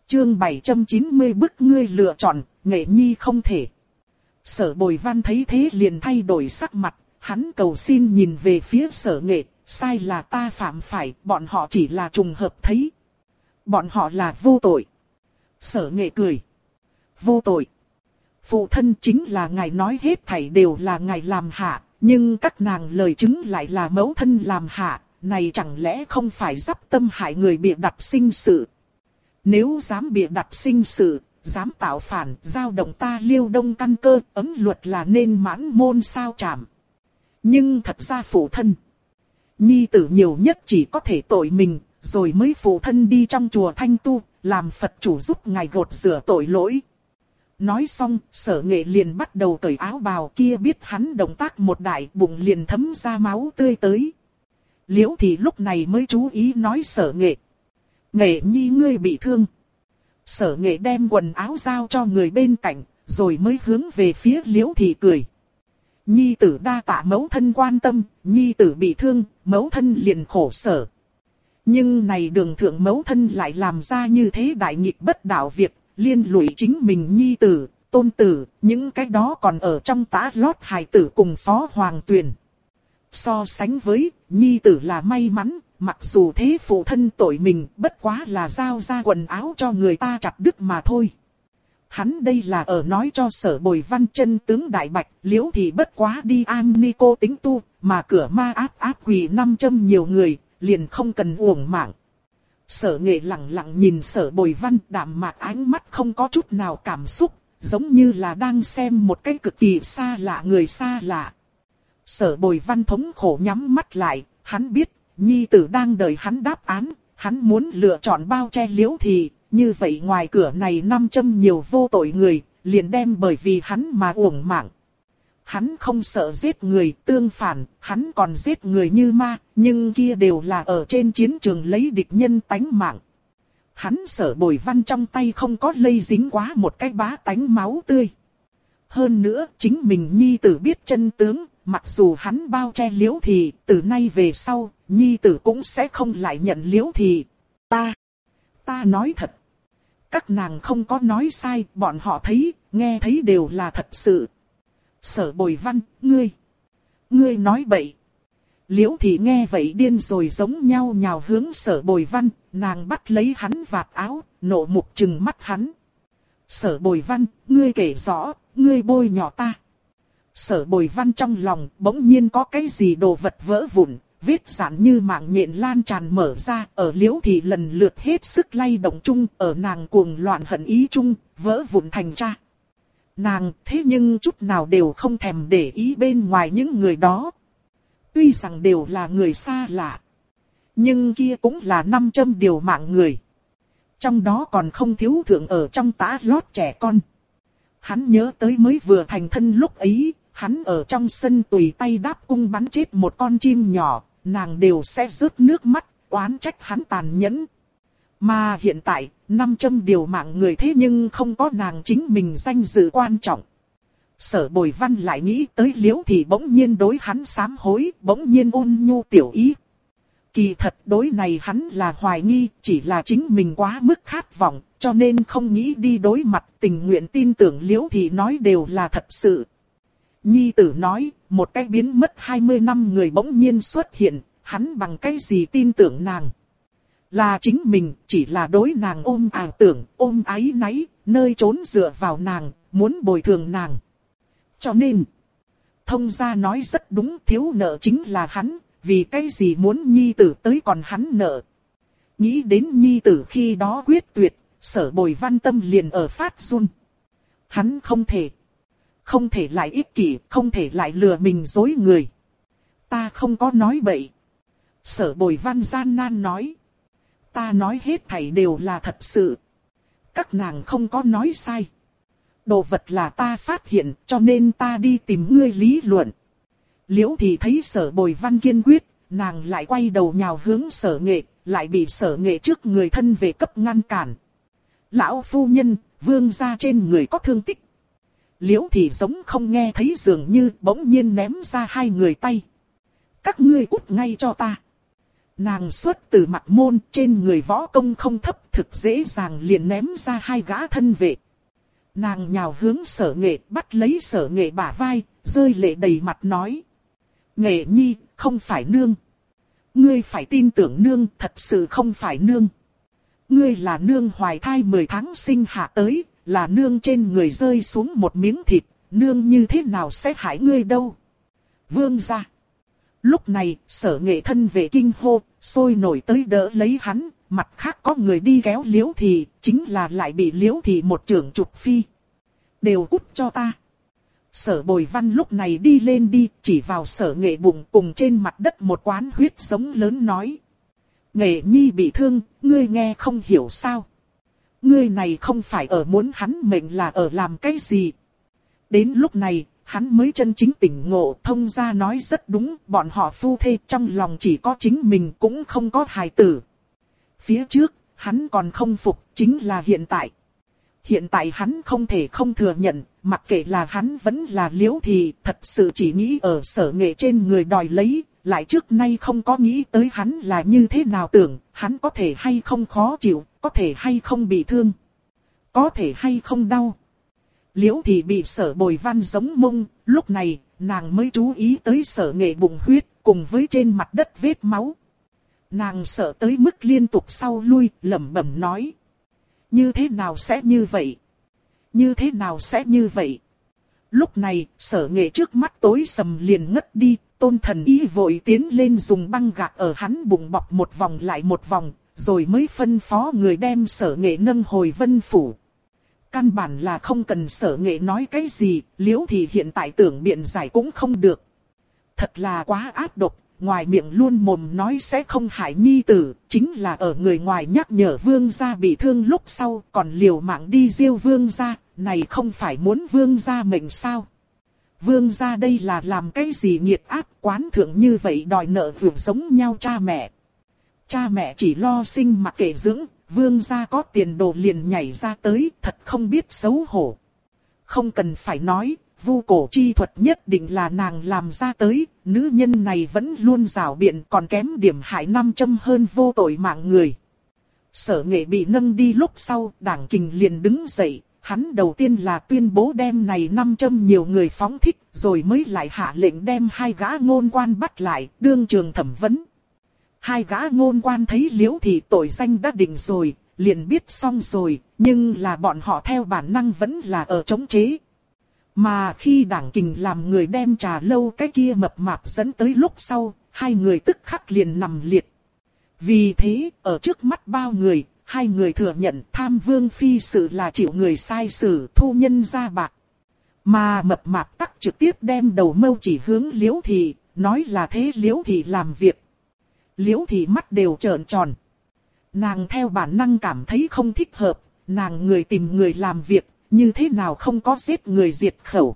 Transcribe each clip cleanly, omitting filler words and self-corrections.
Chương 790 bức ngươi lựa chọn, Nghệ Nhi không thể. Sở Bồi Văn thấy thế liền thay đổi sắc mặt, hắn cầu xin nhìn về phía Sở Nghệ, sai là ta phạm phải, bọn họ chỉ là trùng hợp thấy. Bọn họ là vô tội. Sở Nghệ cười. Vô tội. Phụ thân chính là ngài nói hết thảy đều là ngài làm hạ, nhưng các nàng lời chứng lại là mẫu thân làm hạ, này chẳng lẽ không phải dắp tâm hại người bịa đặt sinh sự. Nếu dám bịa đặt sinh sự, dám tạo phản, giao động ta Liêu Đông căn cơ, ấm luật là nên mãn môn sao trảm. Nhưng thật ra phụ thân, nhi tử nhiều nhất chỉ có thể tội mình, rồi mới phụ thân đi trong chùa Thanh Tu, làm Phật chủ giúp ngài gột rửa tội lỗi. Nói xong, Sở Nghệ liền bắt đầu cởi áo bào kia, biết hắn động tác một đại, bụng liền thấm ra máu tươi tới. Liễu Thị lúc này mới chú ý nói Sở Nghệ. Nghệ Nhi ngươi bị thương. Sở Nghệ đem quần áo giao cho người bên cạnh, rồi mới hướng về phía Liễu Thị cười. Nhi tử đa tạ mẫu thân quan tâm, nhi tử bị thương, mẫu thân liền khổ sở. Nhưng này đường thượng mẫu thân lại làm ra như thế đại nghịch bất đạo việc, liên lụy chính mình nhi tử, tôn tử, những cái đó còn ở trong tã lót hài tử cùng Phó Hoàng Tuyền. So sánh với, nhi tử là may mắn, mặc dù thế phụ thân tội mình, bất quá là giao ra quần áo cho người ta chặt đứt mà thôi. Hắn đây là ở nói cho Sở Bồi Văn chân tướng đại bạch, Liễu Thị bất quá đi an ni cô tính tu, mà cửa ma áp quỳ 500 nhiều người, liền không cần uổng mạng. Sở Nghệ lặng lặng nhìn Sở Bồi Văn, đạm mạc ánh mắt không có chút nào cảm xúc, giống như là đang xem một cái cực kỳ xa lạ người xa lạ. Sở Bồi Văn thống khổ nhắm mắt lại, hắn biết, nhi tử đang đợi hắn đáp án, hắn muốn lựa chọn bao che Liễu Thị, như vậy ngoài cửa này 500 nhiều vô tội người, liền đem bởi vì hắn mà uổng mạng. Hắn không sợ giết người, tương phản, hắn còn giết người như ma, nhưng kia đều là ở trên chiến trường lấy địch nhân tánh mạng. Hắn Sở Bồi Văn trong tay không có lây dính quá một cái bá tánh máu tươi. Hơn nữa, chính mình nhi tử biết chân tướng, mặc dù hắn bao che Liễu Thị, từ nay về sau, nhi tử cũng sẽ không lại nhận Liễu Thị. Ta nói thật. Các nàng không có nói sai, bọn họ thấy, nghe thấy đều là thật sự. Sở Bồi Văn, ngươi nói bậy. Liễu Thị nghe vậy điên rồi giống nhau nhào hướng Sở Bồi Văn, nàng bắt lấy hắn vạt áo, nộ mục trừng mắt hắn. Sở Bồi Văn, ngươi kể rõ, ngươi bôi nhọ ta. Sở Bồi Văn trong lòng bỗng nhiên có cái gì đồ vật vỡ vụn, vết rạn như mạng nhện lan tràn mở ra, ở Liễu Thị lần lượt hết sức lay động chung, ở nàng cuồng loạn hận ý chung, vỡ vụn thành ra. Nàng thế nhưng chút nào đều không thèm để ý bên ngoài những người đó. Tuy rằng đều là người xa lạ, nhưng kia cũng là 500 điều mạng người. Trong đó còn không thiếu thượng ở trong tã lót trẻ con. Hắn nhớ tới mới vừa thành thân lúc ấy, hắn ở trong sân tùy tay đáp cung bắn chết một con chim nhỏ, nàng đều sẽ rớt nước mắt, oán trách hắn tàn nhẫn. Mà hiện tại, 500 điều mạng người thế nhưng không có nàng chính mình danh dự quan trọng. Sở Bồi Văn lại nghĩ tới Liễu Thị bỗng nhiên đối hắn sám hối, bỗng nhiên ôn nhu tiểu ý. Kỳ thật đối này hắn là hoài nghi, chỉ là chính mình quá mức khát vọng, cho nên không nghĩ đi đối mặt, tình nguyện tin tưởng Liễu Thị nói đều là thật sự. Nhi tử nói, một cái biến mất 20 năm người bỗng nhiên xuất hiện, hắn bằng cái gì tin tưởng nàng. Là chính mình, chỉ là đối nàng ôm ảo tưởng, ôm áy náy, nơi trốn dựa vào nàng, muốn bồi thường nàng. Cho nên, thông gia nói rất đúng, thiếu nợ chính là hắn, vì cái gì muốn nhi tử tới còn hắn nợ. Nghĩ đến nhi tử khi đó quyết tuyệt, Sở Bồi Văn tâm liền ở phát run. Hắn không thể lại ích kỷ, không thể lại lừa mình dối người. Ta không có nói bậy. Sở Bồi Văn gian nan nói. Ta nói hết thảy đều là thật sự. Các nàng không có nói sai. Đồ vật là ta phát hiện, cho nên ta đi tìm ngươi lý luận. Liễu Thị thấy Sở Bồi Văn kiên quyết, nàng lại quay đầu nhào hướng Sở Nghệ, lại bị Sở Nghệ trước người thân về cấp ngăn cản. Lão phu nhân, vương gia trên người có thương tích. Liễu Thị giống không nghe thấy dường như bỗng nhiên ném ra hai người tay. Các ngươi cút ngay cho ta. Nàng xuất từ Mặc Môn, trên người võ công không thấp, thực dễ dàng liền ném ra 2 gã thân vệ. Nàng nhào hướng Sở Nghệ, bắt lấy Sở Nghệ bả vai, rơi lệ đầy mặt nói. Nghệ nhi, không phải nương. Ngươi phải tin tưởng nương, thật sự không phải nương. Ngươi là nương hoài thai 10 tháng sinh hạ tới, là nương trên người rơi xuống một miếng thịt, nương như thế nào sẽ hại ngươi đâu. Vương gia. Lúc này, Sở Nghệ thân vệ kinh hô, sôi nổi tới đỡ lấy hắn, mặt khác có người đi kéo Liễu Thị, chính là lại bị Liễu Thị một chưởng chụp phi. Đều cút cho ta. Sở Bồi Văn lúc này đi lên đi, chỉ vào Sở Nghệ bụng cùng trên mặt đất một quán huyết giống lớn nói. Nghệ nhi bị thương, ngươi nghe không hiểu sao. Ngươi này không phải ở muốn hắn mệnh là ở làm cái gì. Đến lúc này, hắn mới chân chính tỉnh ngộ, thông ra nói rất đúng, bọn họ phu thê trong lòng chỉ có chính mình cũng không có hài tử. Phía trước, hắn còn không phục, chính là hiện tại. Hiện tại hắn không thể không thừa nhận, mặc kệ là hắn vẫn là Liễu Thị, thật sự chỉ nghĩ ở Sở Nghệ trên người đòi lấy, lại trước nay không có nghĩ tới hắn là như thế nào tưởng, hắn có thể hay không khó chịu, có thể hay không bị thương, có thể hay không đau. Liễu Thị bị Sở Bồi Văn giống mông, lúc này, nàng mới chú ý tới Sở Nghệ bụng huyết, cùng với trên mặt đất vết máu. Nàng sợ tới mức liên tục sau lui, lẩm bẩm nói. Như thế nào sẽ như vậy? Như thế nào sẽ như vậy? Lúc này, Sở Nghệ trước mắt tối sầm liền ngất đi, Tôn Thần Y vội tiến lên dùng băng gạc ở hắn bụng bọc một vòng lại một vòng, rồi mới phân phó người đem Sở Nghệ nâng hồi Vân Phủ. Căn bản là không cần Sở Nghệ nói cái gì, Liễu Thị hiện tại tưởng biện giải cũng không được. Thật là quá ác độc, ngoài miệng luôn mồm nói sẽ không hại nhi tử, chính là ở người ngoài nhắc nhở vương gia bị thương lúc sau còn liều mạng đi giết vương gia, này không phải muốn vương gia mệnh sao. Vương gia đây là làm cái gì nghiệt ác quán thượng như vậy đòi nợ vượt giống nhau cha mẹ. Cha mẹ chỉ lo sinh mặc kệ dưỡng, vương gia có tiền đồ liền nhảy ra tới, thật không biết xấu hổ. Không cần phải nói, vu cổ chi thuật nhất định là nàng làm ra tới, nữ nhân này vẫn luôn rảo biện còn kém điểm hại 500 hơn vô tội mạng người. Sở Nghệ bị nâng đi lúc sau, Đảng Kình liền đứng dậy, hắn đầu tiên là tuyên bố đem này 500 nhiều người phóng thích, rồi mới lại hạ lệnh đem 2 gã ngôn quan bắt lại, đương trường thẩm vấn. 2 gã ngôn quan thấy Liễu Thị tội danh đã định rồi, liền biết xong rồi, nhưng là bọn họ theo bản năng vẫn là ở chống chế. Mà khi Đảng Kình làm người đem Trà Lâu cái kia mập mạp dẫn tới lúc sau, 2 người tức khắc liền nằm liệt. Vì thế, ở trước mắt bao người, 2 người thừa nhận tham vương phi sự là chịu người sai xử thu nhân ra bạc. Mà mập mạp tắc trực tiếp đem đầu mâu chỉ hướng Liễu Thị, nói là thế Liễu Thị làm việc. Liễu Thị mắt đều trợn tròn. Nàng theo bản năng cảm thấy không thích hợp, nàng người tìm người làm việc, như thế nào không có giết người diệt khẩu.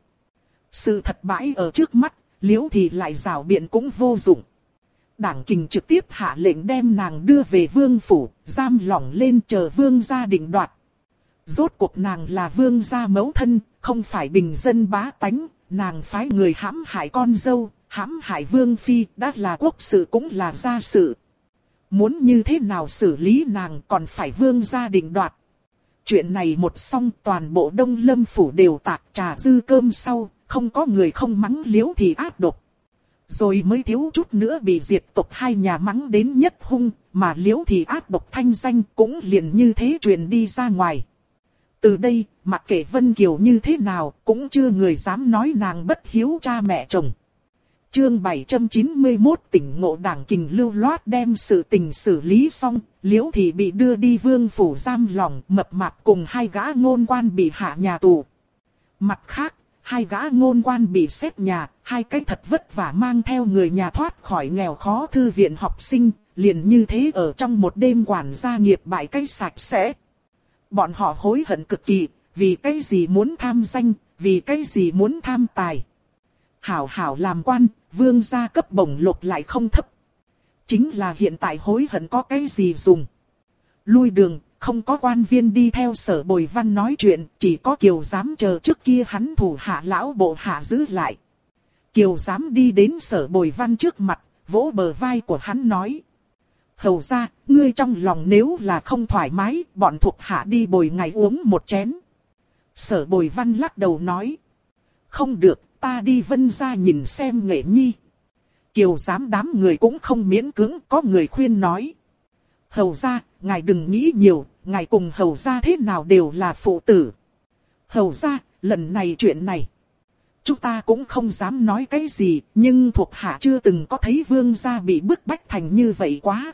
Sự thật bãi ở trước mắt, Liễu Thị lại rảo biện cũng vô dụng. Đảng Kình trực tiếp hạ lệnh đem nàng đưa về vương phủ, giam lỏng lên chờ vương gia định đoạt. Rốt cuộc nàng là vương gia mẫu thân, không phải bình dân bá tánh, nàng phái người hãm hại con dâu, hãm hại vương phi, đã là quốc sự cũng là gia sự. Muốn như thế nào xử lý nàng còn phải vương gia định đoạt. Chuyện này một xong toàn bộ Đông Lâm Phủ đều tạc trà dư cơm sau, không có người không mắng Liễu Thị ác độc. Rồi mới thiếu chút nữa bị diệt tộc 2 nhà mắng đến nhất hung, mà Liễu Thị ác độc thanh danh cũng liền như thế truyền đi ra ngoài. Từ đây, mặc kệ Vân Kiều như thế nào, cũng chưa người dám nói nàng bất hiếu cha mẹ chồng. Chương 791 tỉnh ngộ Đảng Kình lưu loát đem sự tình xử lý xong, Liễu Thị bị đưa đi vương phủ giam lỏng, mập mạp cùng 2 gã ngôn quan bị hạ nhà tù. Mặt khác, 2 gã ngôn quan bị xét nhà, 2 cái thật vất vả mang theo người nhà thoát khỏi nghèo khó thư viện học sinh, liền như thế ở trong một đêm quản gia nghiệp bại cái sạch sẽ. Bọn họ hối hận cực kỳ, vì cái gì muốn tham danh, vì cái gì muốn tham tài. Hảo hảo làm quan, vương gia cấp bổng lộc lại không thấp. Chính là hiện tại hối hận có cái gì dùng. Lui đường, không có quan viên đi theo Sở Bồi Văn nói chuyện, chỉ có Kiều Giám chờ trước kia hắn thủ hạ lão bộ hạ giữ lại. Kiều Giám đi đến Sở Bồi Văn trước mặt, vỗ bờ vai của hắn nói. Hầu ra, ngươi trong lòng nếu là không thoải mái, bọn thuộc hạ đi bồi ngài uống một chén. Sở Bồi Văn lắc đầu nói. Không được, ta đi Vân gia nhìn xem Nghệ Nhi. Kiều giám đám người cũng không miễn cưỡng, có người khuyên nói. Hầu ra, ngài đừng nghĩ nhiều, ngài cùng hầu ra thế nào đều là phụ tử. Hầu ra, lần này chuyện này, chúng ta cũng không dám nói cái gì, nhưng thuộc hạ chưa từng có thấy vương gia bị bức bách thành như vậy quá.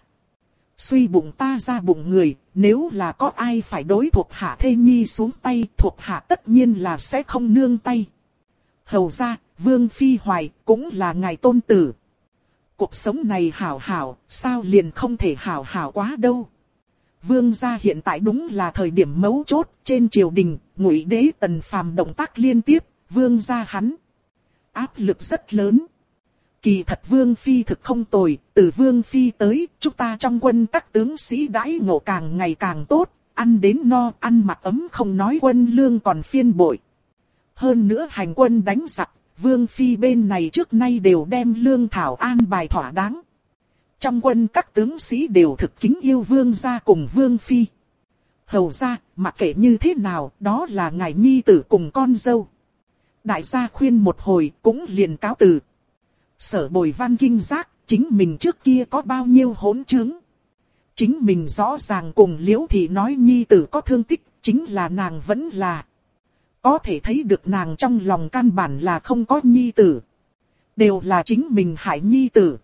Suy bụng ta ra bụng người, nếu là có ai phải đối thuộc hạ thê nhi xuống tay, thuộc hạ tất nhiên là sẽ không nương tay. Hầu ra, Vương Phi Hoài cũng là ngài tôn tử. Cuộc sống này hảo hảo, sao liền không thể hảo hảo quá đâu. Vương gia hiện tại đúng là thời điểm mấu chốt, trên triều đình, Ngụy Đế Tần Phàm động tác liên tiếp, vương gia hắn áp lực rất lớn. Kỳ thật Vương Phi thực không tồi, từ Vương Phi tới, chúng ta trong quân các tướng sĩ đãi ngộ càng ngày càng tốt, ăn đến no, ăn mặc ấm không nói quân lương còn phiên bội. Hơn nữa hành quân đánh giặc, Vương Phi bên này trước nay đều đem lương thảo an bài thỏa đáng. Trong quân các tướng sĩ đều thực kính yêu Vương gia cùng Vương Phi. Hầu ra, mặc kệ như thế nào, đó là ngài nhi tử cùng con dâu. Đại gia khuyên một hồi cũng liền cáo từ. Sở Bồi Văn kinh giác, chính mình trước kia có bao nhiêu hỗn trướng. Chính mình rõ ràng cùng Liễu Thị nói nhi tử có thương tích, chính là nàng vẫn là. Có thể thấy được nàng trong lòng căn bản là không có nhi tử. Đều là chính mình hại nhi tử.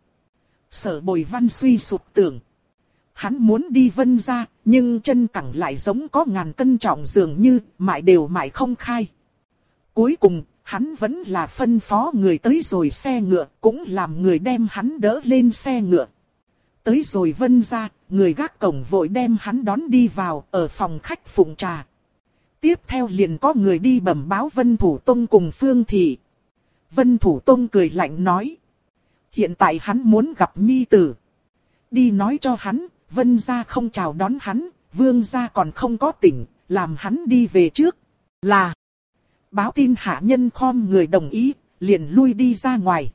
Sở Bồi Văn suy sụp tưởng. Hắn muốn đi Vân gia, nhưng chân cẳng lại giống có ngàn cân trọng dường như, mãi đều mãi không khai. Cuối cùng, hắn vẫn là phân phó người tới rồi xe ngựa, cũng làm người đem hắn đỡ lên xe ngựa. Tới rồi Vân gia, người gác cổng vội đem hắn đón đi vào, ở phòng khách phụng trà. Tiếp theo liền có người đi bẩm báo Vân Thủ Tông cùng Phương Thị. Vân Thủ Tông cười lạnh nói. Hiện tại hắn muốn gặp nhi tử. Đi nói cho hắn, Vân gia không chào đón hắn, Vương gia còn không có tỉnh, làm hắn đi về trước. Là. Báo tin hạ nhân khom người đồng ý, liền lui đi ra ngoài.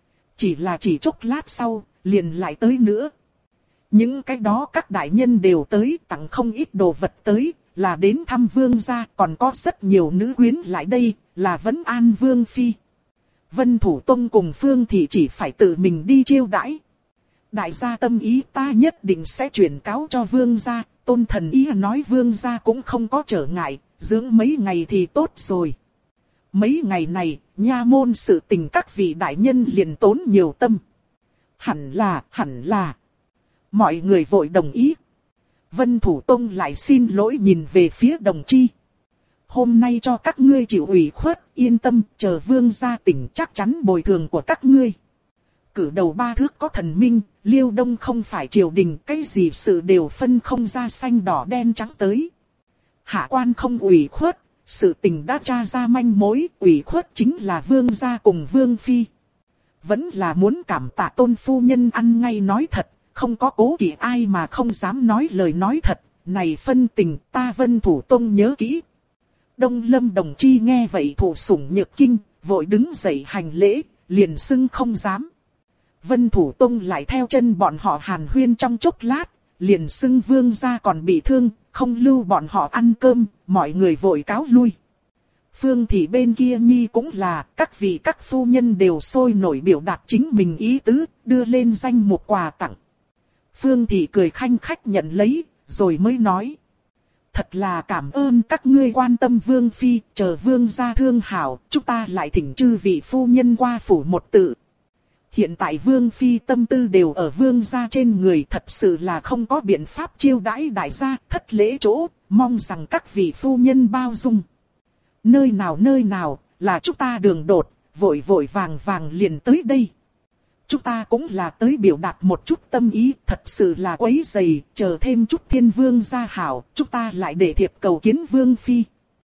Chỉ chốc lát sau, liền lại tới nữa. Những cái đó các đại nhân đều tới, tặng không ít đồ vật tới, là đến thăm Vương gia, còn có rất nhiều nữ quyến lại đây, là vấn an Vương Phi. Vân Thủ Tông cùng Phương Thị chỉ phải tự mình đi chiêu đãi. Đại gia tâm ý ta nhất định sẽ chuyển cáo cho Vương gia, Tôn Thần ý nói Vương gia cũng không có trở ngại, dưỡng mấy ngày thì tốt rồi. Mấy ngày này, nha môn sự tình các vị đại nhân liền tốn nhiều tâm. Hẳn là. Mọi người vội đồng ý. Vân Thủ Tông lại xin lỗi nhìn về phía Đồng Chi. Hôm nay cho các ngươi chịu ủy khuất, yên tâm, chờ Vương gia tỉnh chắc chắn bồi thường của các ngươi. Cử đầu ba thước có thần minh, Liêu Đông không phải triều đình, cái gì sự đều phân không ra xanh đỏ đen trắng tới. Hạ quan không ủy khuất, sự tình đã tra ra manh mối, ủy khuất chính là Vương gia cùng Vương Phi. Vẫn là muốn cảm tạ Tôn phu nhân ăn ngay nói thật, không có cố kỵ ai mà không dám nói lời nói thật, này phân tình ta Vân Thủ Tông nhớ kỹ. Đông Lâm Đồng Chi nghe vậy thụ sủng nhược kinh, vội đứng dậy hành lễ, liền xưng không dám. Vân Thủ Tông lại theo chân bọn họ hàn huyên trong chốc lát, liền xưng Vương gia còn bị thương, không lưu bọn họ ăn cơm, mọi người vội cáo lui. Phương Thị bên kia nhi cũng là, các vị các phu nhân đều sôi nổi biểu đạt chính mình ý tứ, đưa lên danh một quà tặng. Phương Thị cười khanh khách nhận lấy, rồi mới nói. Thật là cảm ơn các ngươi quan tâm Vương Phi, chờ Vương gia thương hảo, chúng ta lại thỉnh chư vị phu nhân qua phủ một tự. Hiện tại Vương Phi tâm tư đều ở Vương gia trên người, thật sự là không có biện pháp chiêu đãi đại gia, thất lễ chỗ, mong rằng các vị phu nhân bao dung. Nơi nào, là chúng ta đường đột, vội vàng liền tới đây. Chúng ta cũng là tới biểu đạt một chút tâm ý, thật sự là quấy rầy, chờ thêm chút Thiên Vương gia hảo, chúng ta lại để thiệp cầu kiến Vương Phi.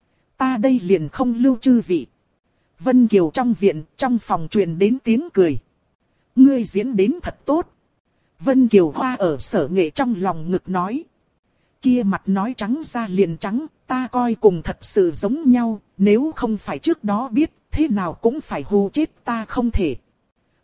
Ta đây liền không lưu chư vị. Vân Kiều trong viện, trong phòng truyền đến tiếng cười. Ngươi diễn đến thật tốt. Vân Kiều Hoa ở Sở Nghệ trong lòng ngực nói. Kia mặt nói trắng ra liền trắng, ta coi cùng thật sự giống nhau, nếu không phải trước đó biết, thế nào cũng phải hù chết ta không thể.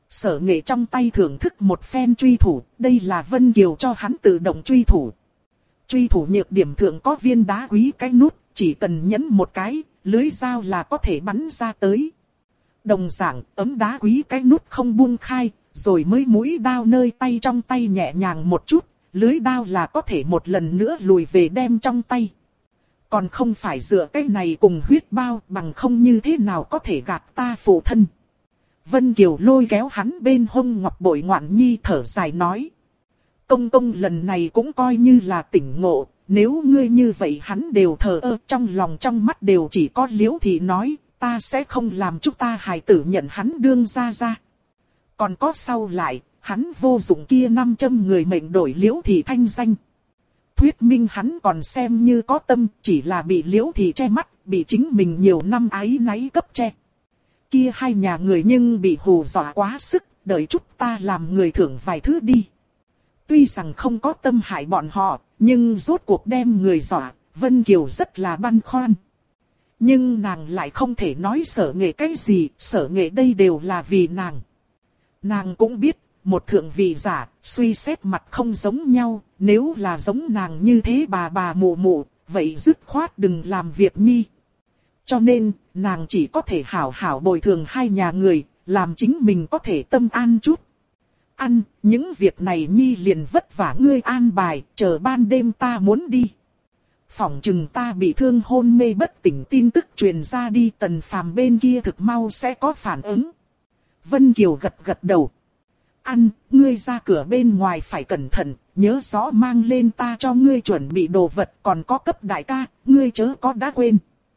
Sở Nghệ trong tay thưởng thức một phen truy thủ, đây là Vân Kiều cho hắn tự động truy thủ. Truy thủ nhược điểm thượng có viên đá quý cái nút, chỉ cần nhấn một cái, lưới dao là có thể bắn ra tới. Đồng dạng, ấm đá quý cái nút không buông khai, rồi mới mũi đao nơi tay trong tay nhẹ nhàng một chút, lưới đao là có thể một lần nữa lùi về đem trong tay. Còn không phải dựa cái này cùng huyết bao, bằng không như thế nào có thể gạt ta phụ thân. Vân Kiều lôi kéo hắn bên hông ngọc bội ngoạn nhi thở dài nói. Công công lần này cũng coi như là tỉnh ngộ, nếu ngươi như vậy hắn đều thờ ơ, trong lòng trong mắt đều chỉ có Liễu Thị nói, ta sẽ không làm chúng ta hài tử nhận hắn đương ra ra. Còn có sau lại, hắn vô dụng kia 500 người mệnh đổi Liễu Thị thanh danh. Thuyết minh hắn còn xem như có tâm, chỉ là bị Liễu Thị che mắt, bị chính mình nhiều năm áy náy cấp che. Kia hai nhà người nhưng bị hù dọa quá sức, đợi chút ta làm người thưởng vài thứ đi. Tuy rằng không có tâm hại bọn họ, nhưng rốt cuộc đem người dọa, Vân Kiều rất là băn khoăn. Nhưng nàng lại không thể nói Sở Nghệ cái gì, Sở Nghệ đây đều là vì nàng. Nàng cũng biết, một thượng vị giả, suy xét mặt không giống nhau, nếu là giống nàng như thế bà mụ mụ, vậy dứt khoát đừng làm việc nhi. Cho nên, nàng chỉ có thể hảo hảo bồi thường hai nhà người, làm chính mình có thể tâm an chút. Ăn, những việc này nhi liền vất vả ngươi an bài, chờ ban đêm ta muốn đi. Phỏng chừng ta bị thương hôn mê bất tỉnh tin tức truyền ra đi, Tần Phàm bên kia thực mau sẽ có phản ứng. Vân Kiều gật gật đầu. Ăn, ngươi ra cửa bên ngoài phải cẩn thận, nhớ rõ mang lên ta cho ngươi chuẩn bị đồ vật, còn có cấp đại ca, ngươi chớ có đã quên.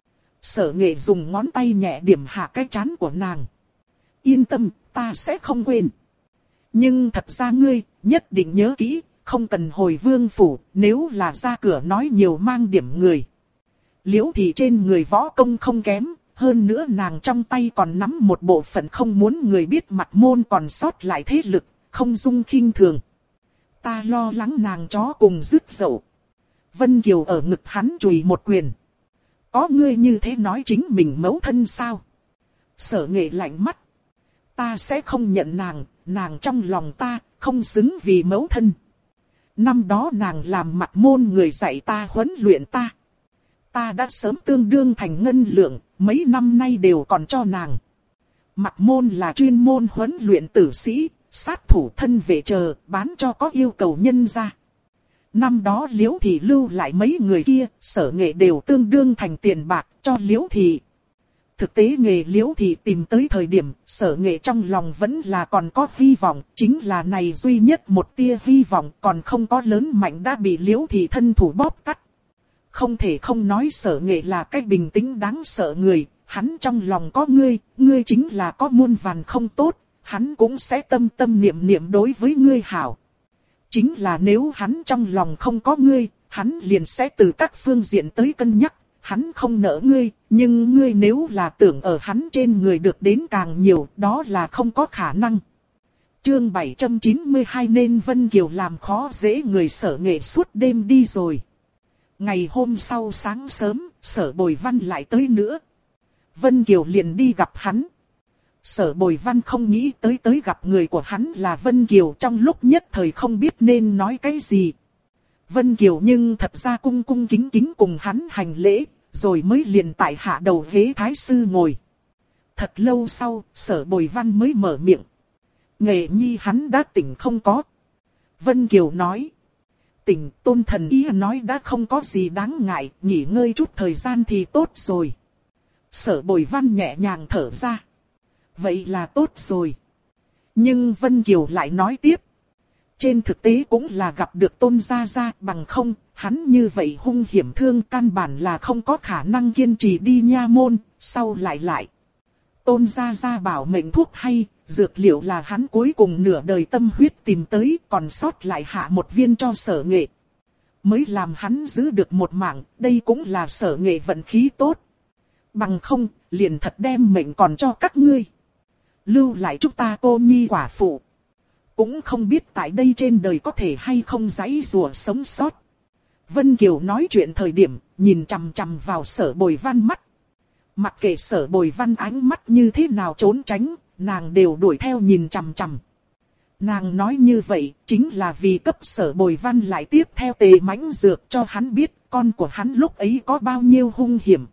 Sở Nghệ dùng ngón tay nhẹ điểm hạ cái trán của nàng. Yên tâm, ta sẽ không quên. Nhưng thật ra ngươi, nhất định nhớ kỹ, không cần hồi vương phủ, nếu là ra cửa nói nhiều mang điểm người. Liễu Thị trên người võ công không kém, hơn nữa nàng trong tay còn nắm một bộ phận không muốn người biết mặt môn còn sót lại thế lực, không dung khinh thường. Ta lo lắng nàng chó cùng rứt dậu. Vân Kiều ở ngực hắn chùi một quyền. Có ngươi như thế nói chính mình mẫu thân sao? Sở Nghệ lạnh mắt. Ta sẽ không nhận nàng, nàng trong lòng ta, không xứng vì mẫu thân. Năm đó nàng làm mặt môn người dạy ta huấn luyện ta. Ta đã sớm tương đương thành ngân lượng, mấy năm nay đều còn cho nàng. Mặt môn là chuyên môn huấn luyện tử sĩ, sát thủ thân vệ chờ, bán cho có yêu cầu nhân ra. Năm đó Liễu Thị lưu lại mấy người kia, Sở Nghệ đều tương đương thành tiền bạc cho Liễu Thị. Thực tế nghề Liễu Thị tìm tới thời điểm, Sở Nghệ trong lòng vẫn là còn có hy vọng, chính là này duy nhất một tia hy vọng còn không có lớn mạnh đã bị Liễu Thị thân thủ bóp cắt. Không thể không nói Sở Nghệ là cái bình tĩnh đáng sợ người, hắn trong lòng có ngươi, ngươi chính là có muôn vàn không tốt, hắn cũng sẽ tâm tâm niệm niệm đối với ngươi hảo. Chính là nếu hắn trong lòng không có ngươi, hắn liền sẽ từ các phương diện tới cân nhắc, hắn không nỡ ngươi, nhưng ngươi nếu là tưởng ở hắn trên người được đến càng nhiều, đó là không có khả năng. Chương 792 nên Vân Kiều làm khó dễ người Sở Nghệ suốt đêm đi rồi. Ngày hôm sau sáng sớm, Sở Bồi Văn lại tới nữa. Vân Kiều liền đi gặp hắn. Sở Bồi Văn không nghĩ tới gặp người của hắn là Vân Kiều, trong lúc nhất thời không biết nên nói cái gì. Vân Kiều nhưng thật ra cung cung kính kính cùng hắn hành lễ, rồi mới liền tại hạ đầu ghế thái sư ngồi. Thật lâu sau, Sở Bồi Văn mới mở miệng. Nghệ nhi hắn đã tỉnh không có? Vân Kiều nói. Tỉnh, Tôn thần ý nói đã không có gì đáng ngại, nghỉ ngơi chút thời gian thì tốt rồi. Sở Bồi Văn nhẹ nhàng thở ra. Vậy là tốt rồi. Nhưng Vân Kiều lại nói tiếp. Trên thực tế cũng là gặp được Tôn Gia Gia, bằng không, hắn như vậy hung hiểm thương căn bản là không có khả năng kiên trì đi nha môn, sau lại. Tôn Gia Gia bảo mệnh thuốc hay, dược liệu là hắn cuối cùng nửa đời tâm huyết tìm tới, còn sót lại hạ một viên cho Sở Nghệ. Mới làm hắn giữ được một mạng, đây cũng là Sở Nghệ vận khí tốt. Bằng không, liền thật đem mệnh còn cho các ngươi. Lưu lại chúng ta cô nhi quả phụ. Cũng không biết tại đây trên đời có thể hay không giãy giụa sống sót. Vân Kiều nói chuyện thời điểm, nhìn chằm chằm vào Sở Bồi Văn mắt. Mặc kệ Sở Bồi Văn ánh mắt như thế nào trốn tránh, nàng đều đuổi theo nhìn chằm chằm. Nàng nói như vậy, chính là vì cấp Sở Bồi Văn lại tiếp theo tề mãnh dược cho hắn biết con của hắn lúc ấy có bao nhiêu hung hiểm.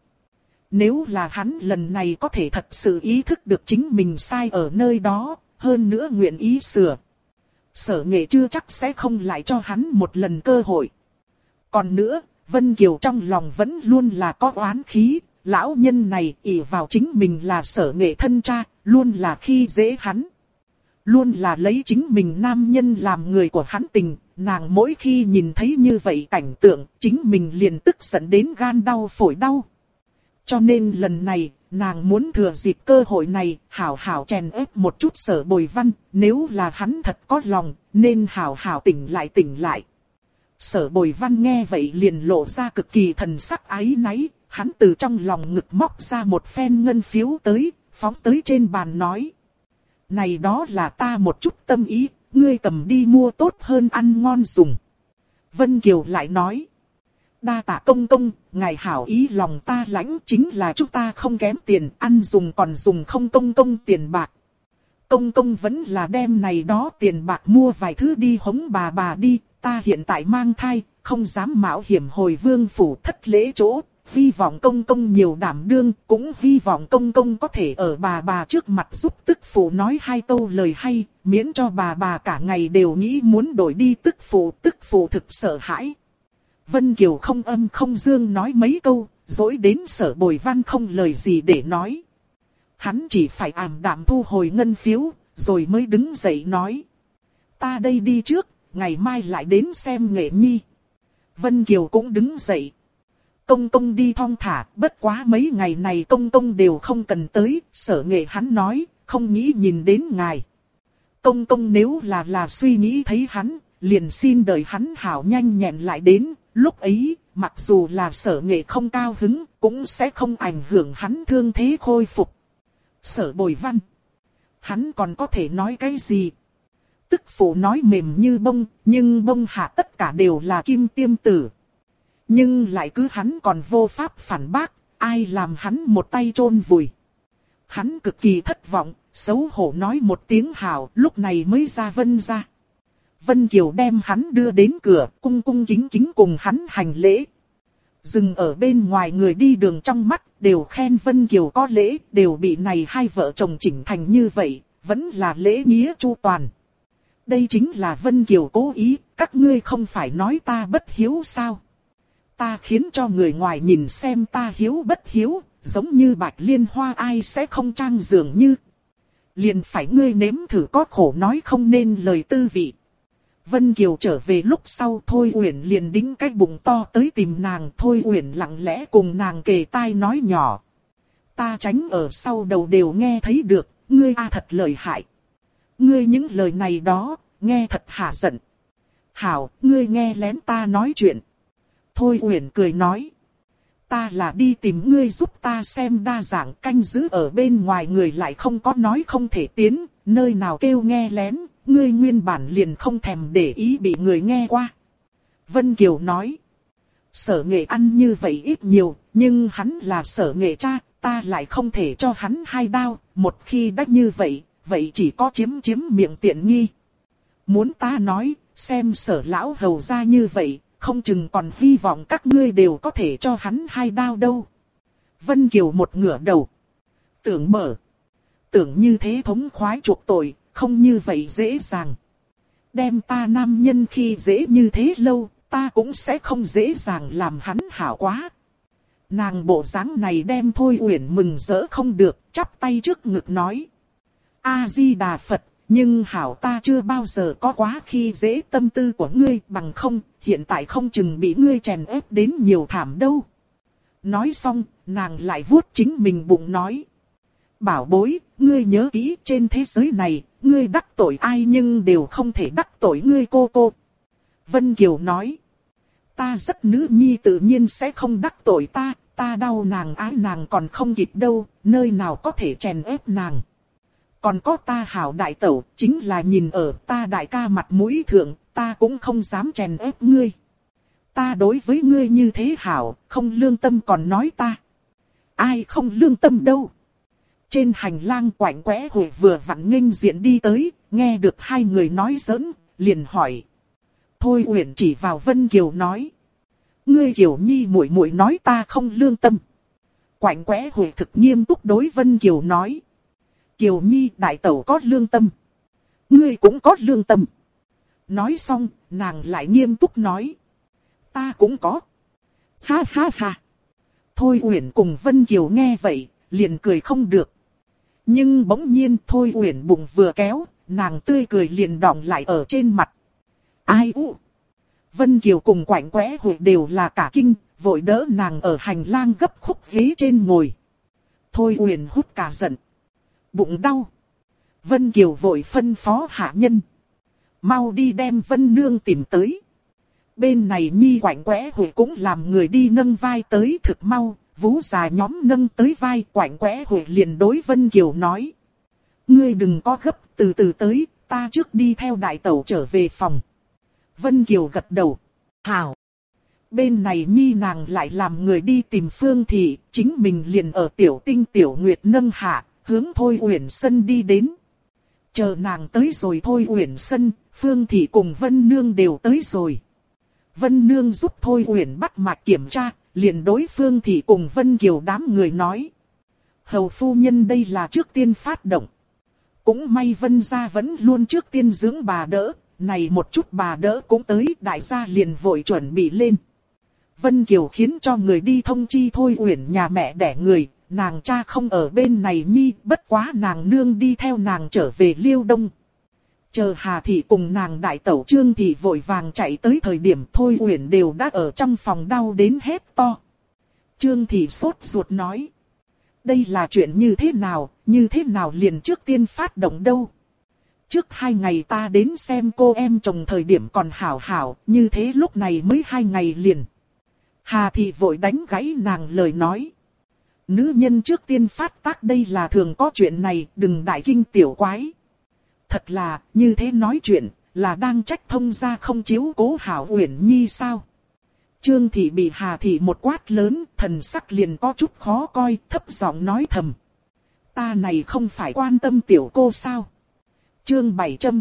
Nếu là hắn lần này có thể thật sự ý thức được chính mình sai ở nơi đó, hơn nữa nguyện ý sửa. Sở Nghệ chưa chắc sẽ không lại cho hắn một lần cơ hội. Còn nữa, Vân Kiều trong lòng vẫn luôn là có oán khí, lão nhân này ỷ vào chính mình là Sở Nghệ thân cha, luôn là khi dễ hắn. Luôn là lấy chính mình nam nhân làm người của hắn tình, nàng mỗi khi nhìn thấy như vậy cảnh tượng, chính mình liền tức giận đến gan đau phổi đau. Cho nên lần này, nàng muốn thừa dịp cơ hội này, hảo hảo chèn ép một chút Sở Bồi Văn, nếu là hắn thật có lòng, nên hảo hảo tỉnh lại. Sở Bồi Văn nghe vậy liền lộ ra cực kỳ thần sắc áy náy, hắn từ trong lòng ngực móc ra một phen ngân phiếu tới, phóng tới trên bàn nói. Này đó là ta một chút tâm ý, ngươi cầm đi mua tốt hơn ăn ngon dùng. Vân Kiều lại nói. Đa tạ công công, ngài hảo ý lòng ta lãnh, chính là chúng ta không kém tiền, ăn dùng còn dùng không công công tiền bạc. Công công vẫn là đem này đó tiền bạc mua vài thứ đi hống bà đi, ta hiện tại mang thai, không dám mạo hiểm hồi vương phủ thất lễ chỗ. Hy vọng công công nhiều đảm đương, cũng hy vọng công công có thể ở bà trước mặt giúp tức phụ nói hai câu lời hay, miễn cho bà cả ngày đều nghĩ muốn đổi đi tức phụ thực sợ hãi. Vân Kiều không âm không dương nói mấy câu, dỗi đến Sở Bồi Văn không lời gì để nói. Hắn chỉ phải ảm đạm thu hồi ngân phiếu, rồi mới đứng dậy nói. Ta đây đi trước, ngày mai lại đến xem Nghệ Nhi. Vân Kiều cũng đứng dậy. Công công đi thong thả, bất quá mấy ngày này công công đều không cần tới, Sở Nghệ hắn nói, không nghĩ nhìn đến ngài. Công công nếu là suy nghĩ thấy hắn, liền xin đợi hắn hảo nhanh nhẹn lại đến, lúc ấy, mặc dù là Sở Nghệ không cao hứng, cũng sẽ không ảnh hưởng hắn thương thế khôi phục. Sở Bồi Văn, hắn còn có thể nói cái gì? Tức phụ nói mềm như bông, nhưng bông hạ tất cả đều là kim tiêm tử. Nhưng lại cứ hắn còn vô pháp phản bác, ai làm hắn một tay chôn vùi. Hắn cực kỳ thất vọng, xấu hổ nói một tiếng hảo, lúc này mới ra Vân ra. Vân Kiều đem hắn đưa đến cửa, cung cung kính kính cùng hắn hành lễ. Dừng ở bên ngoài người đi đường trong mắt, đều khen Vân Kiều có lễ, đều bị này hai vợ chồng chỉnh thành như vậy, vẫn là lễ nghĩa chu toàn. Đây chính là Vân Kiều cố ý, các ngươi không phải nói ta bất hiếu sao? Ta khiến cho người ngoài nhìn xem ta hiếu bất hiếu, giống như Bạch Liên Hoa ai sẽ không trang dường như. Liền phải ngươi nếm thử có khổ nói không nên lời tư vị. Vân Kiều trở về lúc sau Thôi Uyển liền đĩnh cái bụng to tới tìm nàng. Thôi Uyển lặng lẽ cùng nàng kề tai nói nhỏ. Ta tránh ở sau đầu đều nghe thấy được, ngươi thật lợi hại. Ngươi những lời này đó, nghe thật hả giận. Hảo, ngươi nghe lén ta nói chuyện. Thôi Uyển cười nói. Ta là đi tìm ngươi giúp ta xem đa dạng, canh giữ ở bên ngoài người lại không có nói không thể tiến, nơi nào kêu nghe lén, ngươi nguyên bản liền không thèm để ý bị người nghe qua. Vân Kiều nói. Sở Nghệ ăn như vậy ít nhiều, nhưng hắn là Sở Nghệ cha, ta lại không thể cho hắn hai đao, một khi đã như vậy, vậy chỉ có chiếm miệng tiện nghi. Muốn ta nói, xem Sở lão hầu ra như vậy, không chừng còn hy vọng các ngươi đều có thể cho hắn hai đao đâu. Vân Kiều một ngửa đầu. Tưởng như thế thống khoái chuộc tội, không như vậy dễ dàng. Đem ta nam nhân khi dễ như thế lâu, ta cũng sẽ không dễ dàng làm hắn hảo quá. Nàng bộ dáng này đem Thôi Uyển mừng rỡ không được, chắp tay trước ngực nói. A-di-đà Phật, nhưng hảo ta chưa bao giờ có quá khi dễ tâm tư của ngươi, bằng không, hiện tại không chừng bị ngươi chèn ép đến nhiều thảm đâu. Nói xong, nàng lại vuốt chính mình bụng nói. Bảo bối, ngươi nhớ kỹ, trên thế giới này, ngươi đắc tội ai nhưng đều không thể đắc tội ngươi cô. Vân Kiều nói. Ta rất nữ nhi tự nhiên sẽ không đắc tội ta đau nàng ái nàng còn không kịp đâu, nơi nào có thể chèn ép nàng. Còn có ta hảo đại tẩu, chính là nhìn ở ta đại ca mặt mũi thượng, ta cũng không dám chèn ép ngươi. Ta đối với ngươi như thế hảo, không lương tâm còn nói ta. Ai không lương tâm đâu. Trên hành lang Quạnh Quẽ Huệ vừa vặn nghênh diện đi tới, nghe được hai người nói giỡn, liền hỏi. Thôi Uyển chỉ vào Vân Kiều nói. Ngươi Kiều Nhi muội muội nói ta không lương tâm. Quạnh Quẽ Huệ thực nghiêm túc đối Vân Kiều nói. Kiều Nhi đại tẩu có lương tâm. Ngươi cũng có lương tâm. Nói xong, nàng lại nghiêm túc nói. Ta cũng có. Ha ha ha. Thôi Uyển cùng Vân Kiều nghe vậy, liền cười không được. Nhưng bỗng nhiên Thôi Uyển bụng vừa kéo, nàng tươi cười liền đọng lại ở trên mặt. Ai u? Vân Kiều cùng Quạnh Quẽ Huệ đều là cả kinh, vội đỡ nàng ở hành lang gấp khúc ghế trên ngồi. Thôi Uyển hút cả giận. Bụng đau. Vân Kiều vội phân phó hạ nhân. Mau đi đem Vân Nương tìm tới. Bên này Nhi Quạnh Quẽ Huệ cũng làm người đi nâng vai tới thực mau. Vú già nhóm nâng tới vai Quạnh Quẽ Huệ liền đối Vân Kiều nói. Ngươi đừng có gấp, từ từ tới, ta trước đi theo đại tẩu trở về phòng. Vân Kiều gật đầu. Hảo. Bên này Nhi nàng lại làm người đi tìm Phương Thị, chính mình liền ở Tiểu Tinh Tiểu Nguyệt nâng hạ, hướng Thôi Uyển sân đi đến. Chờ nàng tới rồi Thôi Uyển sân, Phương Thị cùng Vân Nương đều tới rồi. Vân Nương giúp Thôi Uyển bắt mạch kiểm tra, liền đối Phương Thị cùng Vân Kiều đám người nói. Hầu phu nhân đây là trước tiên phát động. Cũng may Vân gia vẫn luôn trước tiên dưỡng bà đỡ, này một chút bà đỡ cũng tới, đại gia liền vội chuẩn bị lên. Vân Kiều khiến cho người đi thông chi Thôi Uyển nhà mẹ đẻ người, nàng cha không ở bên này Nhi, bất quá nàng nương đi theo nàng trở về Liêu Đông. Chờ Hà Thị cùng nàng đại tẩu Trương Thị vội vàng chạy tới thời điểm Thôi Uyển đều đã ở trong phòng đau đến hét to. Trương Thị sốt ruột nói. Đây là chuyện như thế nào liền trước tiên phát động đâu. Trước 2 ngày ta đến xem cô em chồng thời điểm còn hảo hảo, như thế lúc này mới 2 ngày liền. Hà Thị vội đánh gãy nàng lời nói. Nữ nhân trước tiên phát tác đây là thường có chuyện này, đừng đại kinh tiểu quái. Thật là, như thế nói chuyện, là đang trách thông gia không chiếu cố hảo Uyển Nhi sao? Trương Thị bị Hà Thị một quát lớn, thần sắc liền có chút khó coi, thấp giọng nói thầm. Ta này không phải quan tâm tiểu cô sao? Chương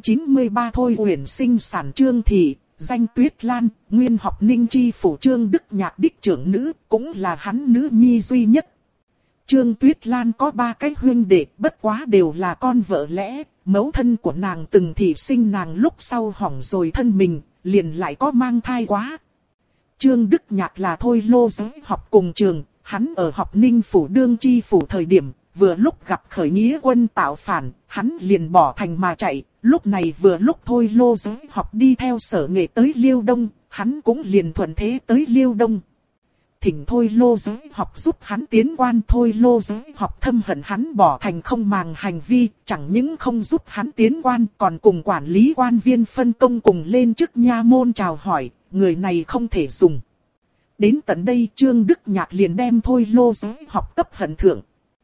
793 Thôi Uyển sinh sản Trương Thị, danh Tuyết Lan, nguyên học Ninh Chi phủ Trương Đức Nhạc đích trưởng nữ, cũng là hắn nữ nhi duy nhất. Trương Tuyết Lan có 3 cái huynh đệ, bất quá đều là con vợ lẽ, mẫu thân của nàng từng thị sinh nàng lúc sau hỏng rồi thân mình, liền lại có mang thai quá. Trương Đức Nhạc là Thôi Lô giới học cùng trường, hắn ở học Ninh phủ đương chi phủ thời điểm, vừa lúc gặp khởi nghĩa quân tạo phản, hắn liền bỏ thành mà chạy, lúc này vừa lúc Thôi Lô giới học đi theo Sở Nghệ tới Liêu Đông, hắn cũng liền thuận thế tới Liêu Đông. Thỉnh Thôi Lô giới học giúp hắn tiến quan, Thôi Lô giới học thâm hận hắn bỏ thành không màng hành vi, chẳng những không giúp hắn tiến quan, còn cùng quản lý quan viên phân công cùng lên chức nha môn chào hỏi, người này không thể dùng. Đến tận đây Trương Đức Nhạc liền đem Thôi Lô giới học cấp hận thượng.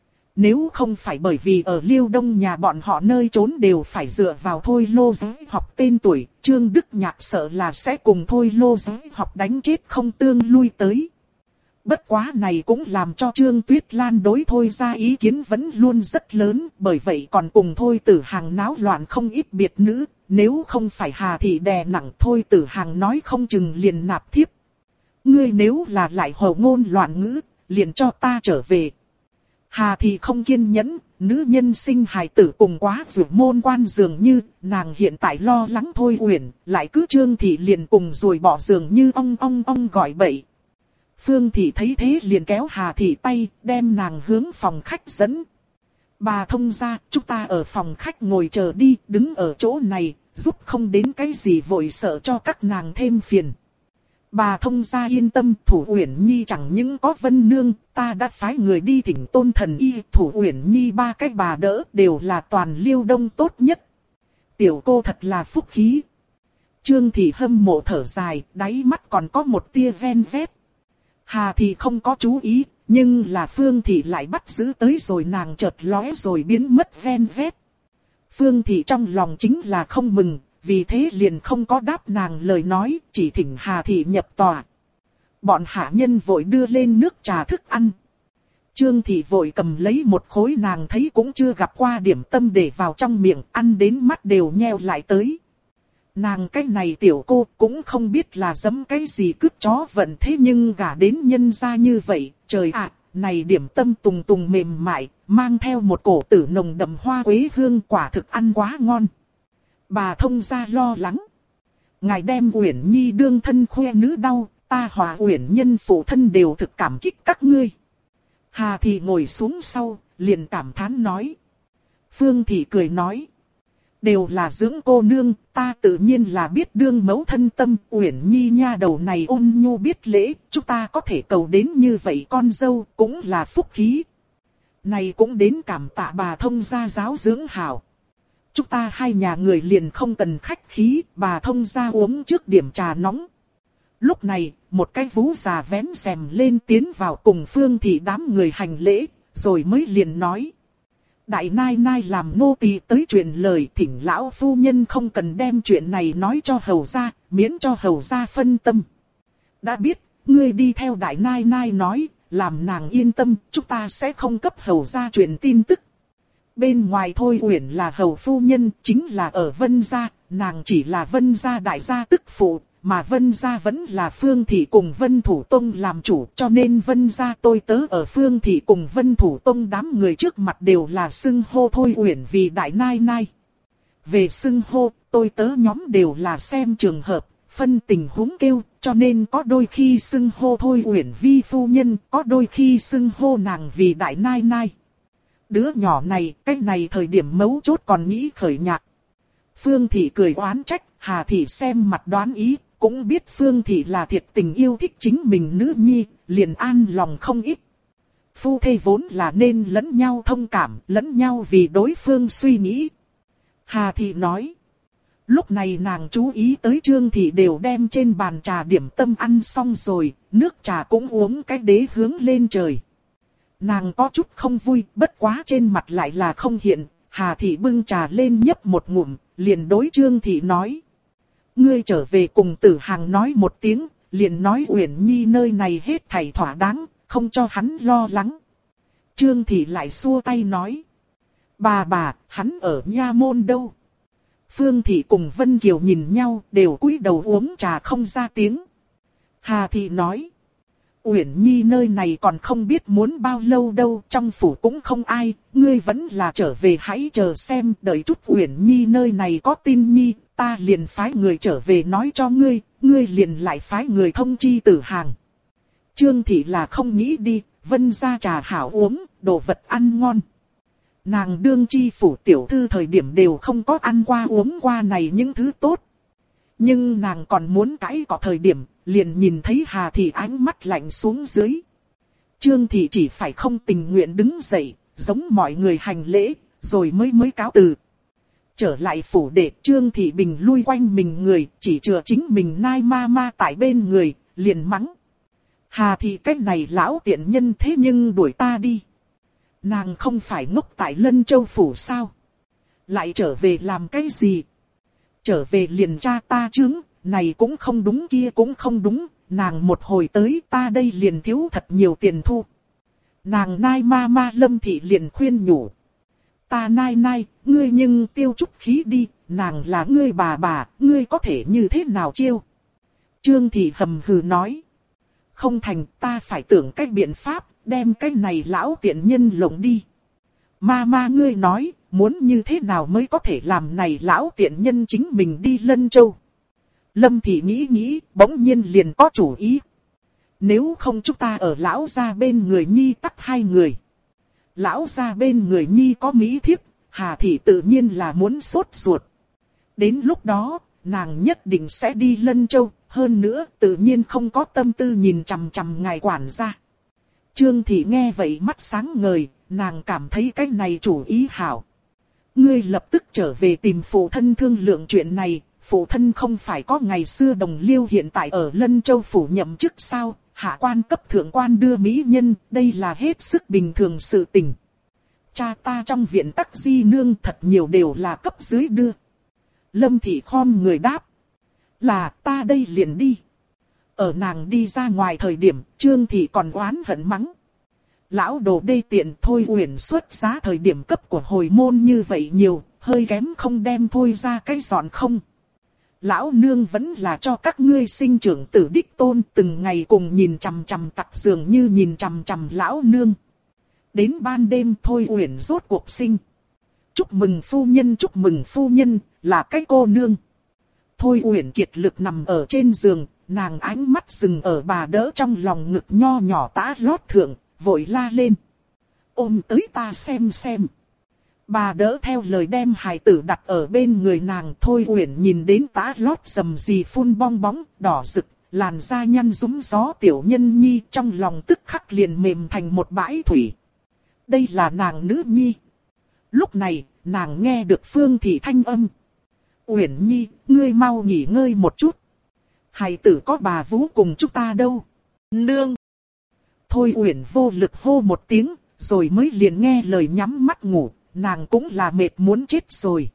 Nếu không phải bởi vì ở Liêu Đông nhà bọn họ nơi trốn đều phải dựa vào Thôi Lô giới học tên tuổi, Trương Đức Nhạc sợ là sẽ cùng Thôi Lô giới học đánh chết không tương lui tới. Bất quá này cũng làm cho Trương Tuyết Lan đối Thôi ra ý kiến vẫn luôn rất lớn, bởi vậy còn cùng Thôi Tử Hằng náo loạn không ít biệt nữ, nếu không phải Hà Thị đè nặng Thôi Tử Hằng nói không chừng liền nạp thiếp. Ngươi nếu là lại hồ ngôn loạn ngữ, liền cho ta trở về. Hà Thị không kiên nhẫn, nữ nhân sinh hài tử cùng quá rủi môn quan dường như, nàng hiện tại lo lắng Thôi Uyển, lại cứ Trương Thị liền cùng rồi bỏ dường như ong gọi bậy. Phương Thị thấy thế liền kéo Hà Thị tay, đem nàng hướng phòng khách dẫn. Bà thông gia, chúng ta ở phòng khách ngồi chờ đi, đứng ở chỗ này, giúp không đến cái gì vội sợ cho các nàng thêm phiền. Bà thông gia yên tâm, Thủ Uyển Nhi chẳng những có Vân Nương, ta đã phái người đi thỉnh Tôn Thần Y, Thủ Uyển Nhi 3 cái bà đỡ đều là toàn Liêu Đông tốt nhất. Tiểu cô thật là phúc khí. Trương Thị hâm mộ thở dài, đáy mắt còn có một tia ven vét. Hà Thị không có chú ý, nhưng là Phương Thị lại bắt giữ tới rồi nàng chợt lóe rồi biến mất ven vét. Phương Thị trong lòng chính là không mừng, vì thế liền không có đáp nàng lời nói, chỉ thỉnh Hà Thị nhập tòa. Bọn hạ nhân vội đưa lên nước trà thức ăn. Trương Thị vội cầm lấy một khối nàng thấy cũng chưa gặp qua điểm tâm để vào trong miệng, ăn đến mắt đều nheo lại tới. Nàng cái này tiểu cô cũng không biết là giấm cái gì cứt chó vận thế nhưng gả đến nhân gia như vậy, trời ạ, này điểm tâm tùng tùng mềm mại, mang theo một cổ tử nồng đậm hoa quế hương, quả thực ăn quá ngon. Bà thông gia lo lắng. Ngài đem Uyển Nhi đương thân khoe nữ đau, ta hòa Uyển nhân phụ thân đều thực cảm kích các ngươi. Hà Thị ngồi xuống sau, liền cảm thán nói. Phương Thị cười nói. Đều là dưỡng cô nương, ta tự nhiên là biết đương mẫu thân tâm. Uyển Nhi nha đầu này ôn nhu biết lễ, chúng ta có thể cầu đến như vậy con dâu, cũng là phúc khí. Này cũng đến cảm tạ bà thông gia giáo dưỡng hảo. Chúng ta hai nhà người liền không cần khách khí, bà thông gia uống trước điểm trà nóng. Lúc này, một cái vú già vén rèm lên tiến vào cùng Phương Thị đám người hành lễ, rồi mới liền nói. Đại nai nai làm nô tỳ tới truyền lời, thỉnh lão phu nhân không cần đem chuyện này nói cho hầu gia, miễn cho hầu gia phân tâm. Đã biết, ngươi đi theo đại nai nai nói, làm nàng yên tâm, chúng ta sẽ không cấp hầu gia truyền tin tức. Bên ngoài thôi Uyển là hầu phu nhân, chính là ở Vân gia, nàng chỉ là Vân gia đại gia tức phụ, mà Vân gia vẫn là Phương Thị cùng Vân Thủ Tông làm chủ, cho nên Vân gia tôi tớ ở Phương Thị cùng Vân Thủ Tông đám người trước mặt đều là xưng hô thôi Uyển vì đại nai nai. Về xưng hô, tôi tớ nhóm đều là xem trường hợp, phân tình huống kêu, cho nên có đôi khi xưng hô thôi Uyển vi phu nhân, có đôi khi xưng hô nàng vì đại nai nai. Đứa nhỏ này, cái này thời điểm mấu chốt còn nghĩ khởi nhạc. Phương Thị cười oán trách, Hà Thị xem mặt đoán ý, cũng biết Phương Thị là thiệt tình yêu thích chính mình nữ nhi, liền an lòng không ít. Phu thê vốn là nên lẫn nhau thông cảm, lẫn nhau vì đối phương suy nghĩ. Hà Thị nói. Lúc này nàng chú ý tới Trương Thị đều đem trên bàn trà điểm tâm ăn xong rồi, nước trà cũng uống cái đế hướng lên trời. Nàng có chút không vui, bất quá trên mặt lại là không hiện. Hà Thị bưng trà lên nhấp một ngụm, liền đối Trương Thị nói. Ngươi trở về cùng Tử Hàng nói một tiếng, liền nói Uyển Nhi nơi này hết thảy thỏa đáng, không cho hắn lo lắng. Trương Thị lại xua tay nói. Bà, hắn ở nha môn đâu? Phương Thị cùng Vân Kiều nhìn nhau, đều cúi đầu uống trà không ra tiếng. Hà Thị nói. Uyển Nhi nơi này còn không biết muốn bao lâu đâu, trong phủ cũng không ai, ngươi vẫn là trở về hãy chờ xem, đợi chút Uyển Nhi nơi này có tin nhi, ta liền phái người trở về nói cho ngươi, ngươi liền lại phái người thông chi Tử Hàng. Trương Thị là không nghĩ đi, Vân gia trà hảo uống, đồ vật ăn ngon. Nàng đương chi phủ tiểu thư thời điểm đều không có ăn qua uống qua này những thứ tốt. Nhưng nàng còn muốn cãi cọ thời điểm, liền nhìn thấy Hà Thị ánh mắt lạnh xuống dưới. Trương Thị chỉ phải không tình nguyện đứng dậy, giống mọi người hành lễ, rồi mới cáo từ. Trở lại phủ đệ, Trương Thị Bình lui quanh mình người, chỉ chừa chính mình nai ma tại bên người, liền mắng. Hà Thị cách này lão tiện nhân thế nhưng đuổi ta đi. Nàng không phải ngốc tại Lân Châu phủ sao? Lại trở về làm cái gì? Trở về liền cha ta chướng, này cũng không đúng kia cũng không đúng, nàng một hồi tới ta đây liền thiếu thật nhiều tiền thu. Nàng nai ma Lâm Thị liền khuyên nhủ. Ta nai, ngươi nhưng tiêu chút khí đi, nàng là ngươi bà, ngươi có thể như thế nào chiêu? Trương Thị hầm hừ nói. Không thành, ta phải tưởng cách biện pháp, đem cái này lão tiện nhân lộng đi. Ma ngươi nói, muốn như thế nào mới có thể làm này lão tiện nhân chính mình đi Lân Châu. Lâm Thị nghĩ, bỗng nhiên liền có chủ ý. Nếu không chúng ta ở lão gia bên người nhi tắt hai người. Lão gia bên người nhi có mỹ thiếp, Hà Thị tự nhiên là muốn sốt ruột. Đến lúc đó, nàng nhất định sẽ đi Lân Châu, hơn nữa tự nhiên không có tâm tư nhìn chằm chằm ngài quản gia. Trương Thị nghe vậy mắt sáng ngời, nàng cảm thấy cái này chủ ý hảo. Ngươi lập tức trở về tìm phụ thân thương lượng chuyện này, phụ thân không phải có ngày xưa đồng liêu hiện tại ở Lân Châu phủ nhậm chức sao, hạ quan cấp thượng quan đưa mỹ nhân, đây là hết sức bình thường sự tình. Cha ta trong viện tắc di nương thật nhiều đều là cấp dưới đưa. Lâm Thị khom người đáp. Là ta đây liền đi. Ở nàng đi ra ngoài thời điểm, Trương Thị còn oán hận mắng. Lão đồ đê tiện, Thôi Uyển xuất giá thời điểm cấp của hồi môn như vậy nhiều, hơi kém không đem Thôi ra cái dọn không. Lão nương vẫn là cho các ngươi sinh trưởng tử đích tôn, từng ngày cùng nhìn chằm chằm tặc dường như nhìn chằm chằm lão nương. Đến ban đêm Thôi Uyển rốt cuộc sinh. Chúc mừng phu nhân, là cái cô nương. Thôi Uyển kiệt lực nằm ở trên giường, nàng ánh mắt dừng ở bà đỡ trong lòng ngực nho nhỏ tã lót thượng, vội la lên. Ôm tới ta xem xem. Bà đỡ theo lời đem hài tử đặt ở bên người nàng. Thôi Uyển nhìn đến tã lót rầm rì phun bong bóng, đỏ rực, làn da nhăn rúng gió tiểu nhân nhi, trong lòng tức khắc liền mềm thành một bãi thủy. Đây là nàng nữ nhi. Lúc này, nàng nghe được Phương Thị thanh âm. Uyển nhi, ngươi mau nghỉ ngơi một chút. Hài tử có bà vú cùng chúng ta đâu. Nương. Thôi Uyển vô lực hô một tiếng, rồi mới liền nghe lời nhắm mắt ngủ. Nàng cũng là mệt muốn chết rồi.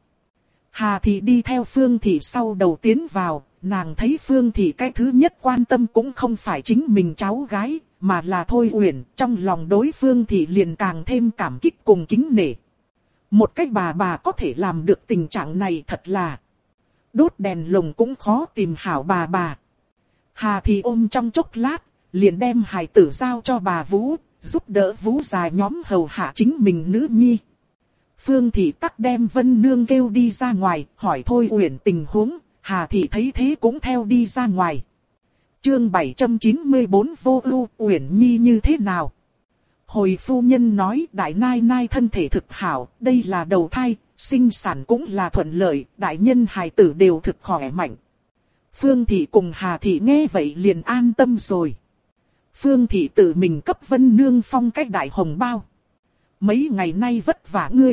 Hà Thị đi theo Phương Thị sau đầu tiến vào. Nàng thấy Phương Thị cái thứ nhất quan tâm cũng không phải chính mình cháu gái, mà là Thôi Uyển. Trong lòng đối Phương Thị liền càng thêm cảm kích cùng kính nể. Một cái bà có thể làm được tình trạng này thật là. Đốt đèn lồng cũng khó tìm hảo bà. Hà Thị ôm trong chốc lát, liền đem hài tử giao cho bà Vũ, giúp đỡ Vũ già nhóm hầu hạ chính mình nữ nhi. Phương Thị tắc đem Vân Nương kêu đi ra ngoài, hỏi Thôi Uyển tình huống, Hà Thị thấy thế cũng theo đi ra ngoài. Chương 794 vô ưu, Uyển nhi như thế nào? Hồi phu nhân nói đại nai nai thân thể thực hảo, đây là đầu thai, sinh sản cũng là thuận lợi, đại nhân hài tử đều thực khỏe mạnh. Phương Thị cùng Hà Thị nghe vậy liền an tâm rồi. Phương Thị tự mình cấp Vân Nương phong cách đại hồng bao. Mấy ngày nay vất vả ngươi.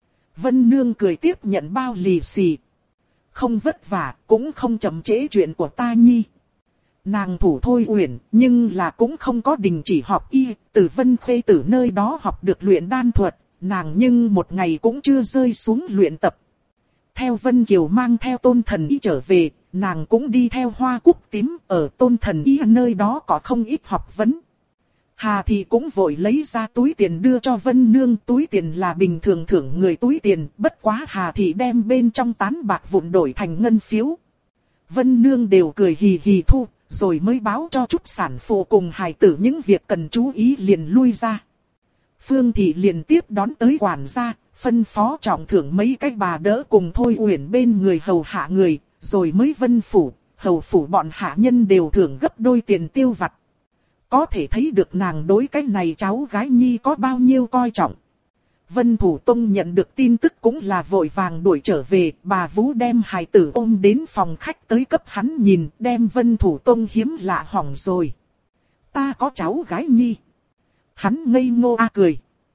Vân Nương cười tiếp nhận bao lì xì. Không vất vả, cũng không chậm trễ chuyện của ta nhi. Nàng thủ Thôi Uyển, nhưng là cũng không có đình chỉ học y, từ Vân Khê Tử nơi đó học được luyện đan thuật, nàng nhưng một ngày cũng chưa rơi xuống luyện tập. Theo Vân Kiều mang theo Tôn Thần Y trở về, nàng cũng đi theo Hoa Cúc Tím, ở Tôn Thần Y nơi đó có không ít học vấn. Hà Thị cũng vội lấy ra túi tiền đưa cho Vân Nương, túi tiền là bình thường thưởng người túi tiền, bất quá Hà Thị đem bên trong tán bạc vụn đổi thành ngân phiếu. Vân Nương đều cười hì hì thu, rồi mới báo cho chút sản phụ cùng hài tử những việc cần chú ý liền lui ra. Phương Thị liền tiếp đón tới quản gia, phân phó trọng thưởng mấy cái bà đỡ cùng Thôi Uyển bên người hầu hạ người, rồi mới Vân phủ, hầu phủ bọn hạ nhân đều thưởng gấp đôi tiền tiêu vặt. Có thể thấy được nàng đối cái này cháu gái nhi có bao nhiêu coi trọng. Vân Thủ Tông nhận được tin tức cũng là vội vàng đuổi trở về, bà Vũ đem hài tử ôm đến phòng khách tới cấp hắn nhìn, đem Vân Thủ Tông hiếm lạ hỏng rồi. Ta có cháu gái nhi. Hắn ngây ngô cười.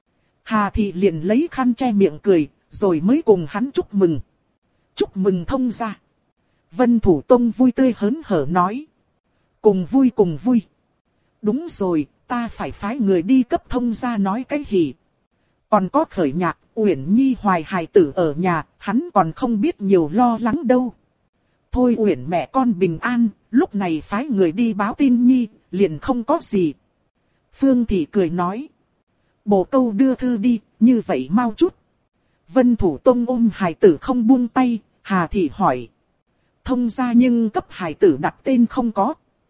Hà Thị liền lấy khăn che miệng cười, rồi mới cùng hắn chúc mừng. Chúc mừng thông gia. Vân Thủ Tông vui tươi hớn hở nói. Cùng vui cùng vui. Đúng rồi, ta phải phái người đi cấp thông gia nói cái hỉ. Còn có khởi nhạc, Uyển nhi hoài hài tử ở nhà, hắn còn không biết nhiều lo lắng đâu. Thôi Uyển mẹ con bình an, lúc này phái người đi báo tin nhi, liền không có gì. Phương Thị cười nói. Bồ câu đưa thư đi, như vậy mau chút. Vân Thủ Tông ôm hài tử không buông tay, Hà Thị hỏi. Thông gia nhưng cấp hài tử đặt tên không có.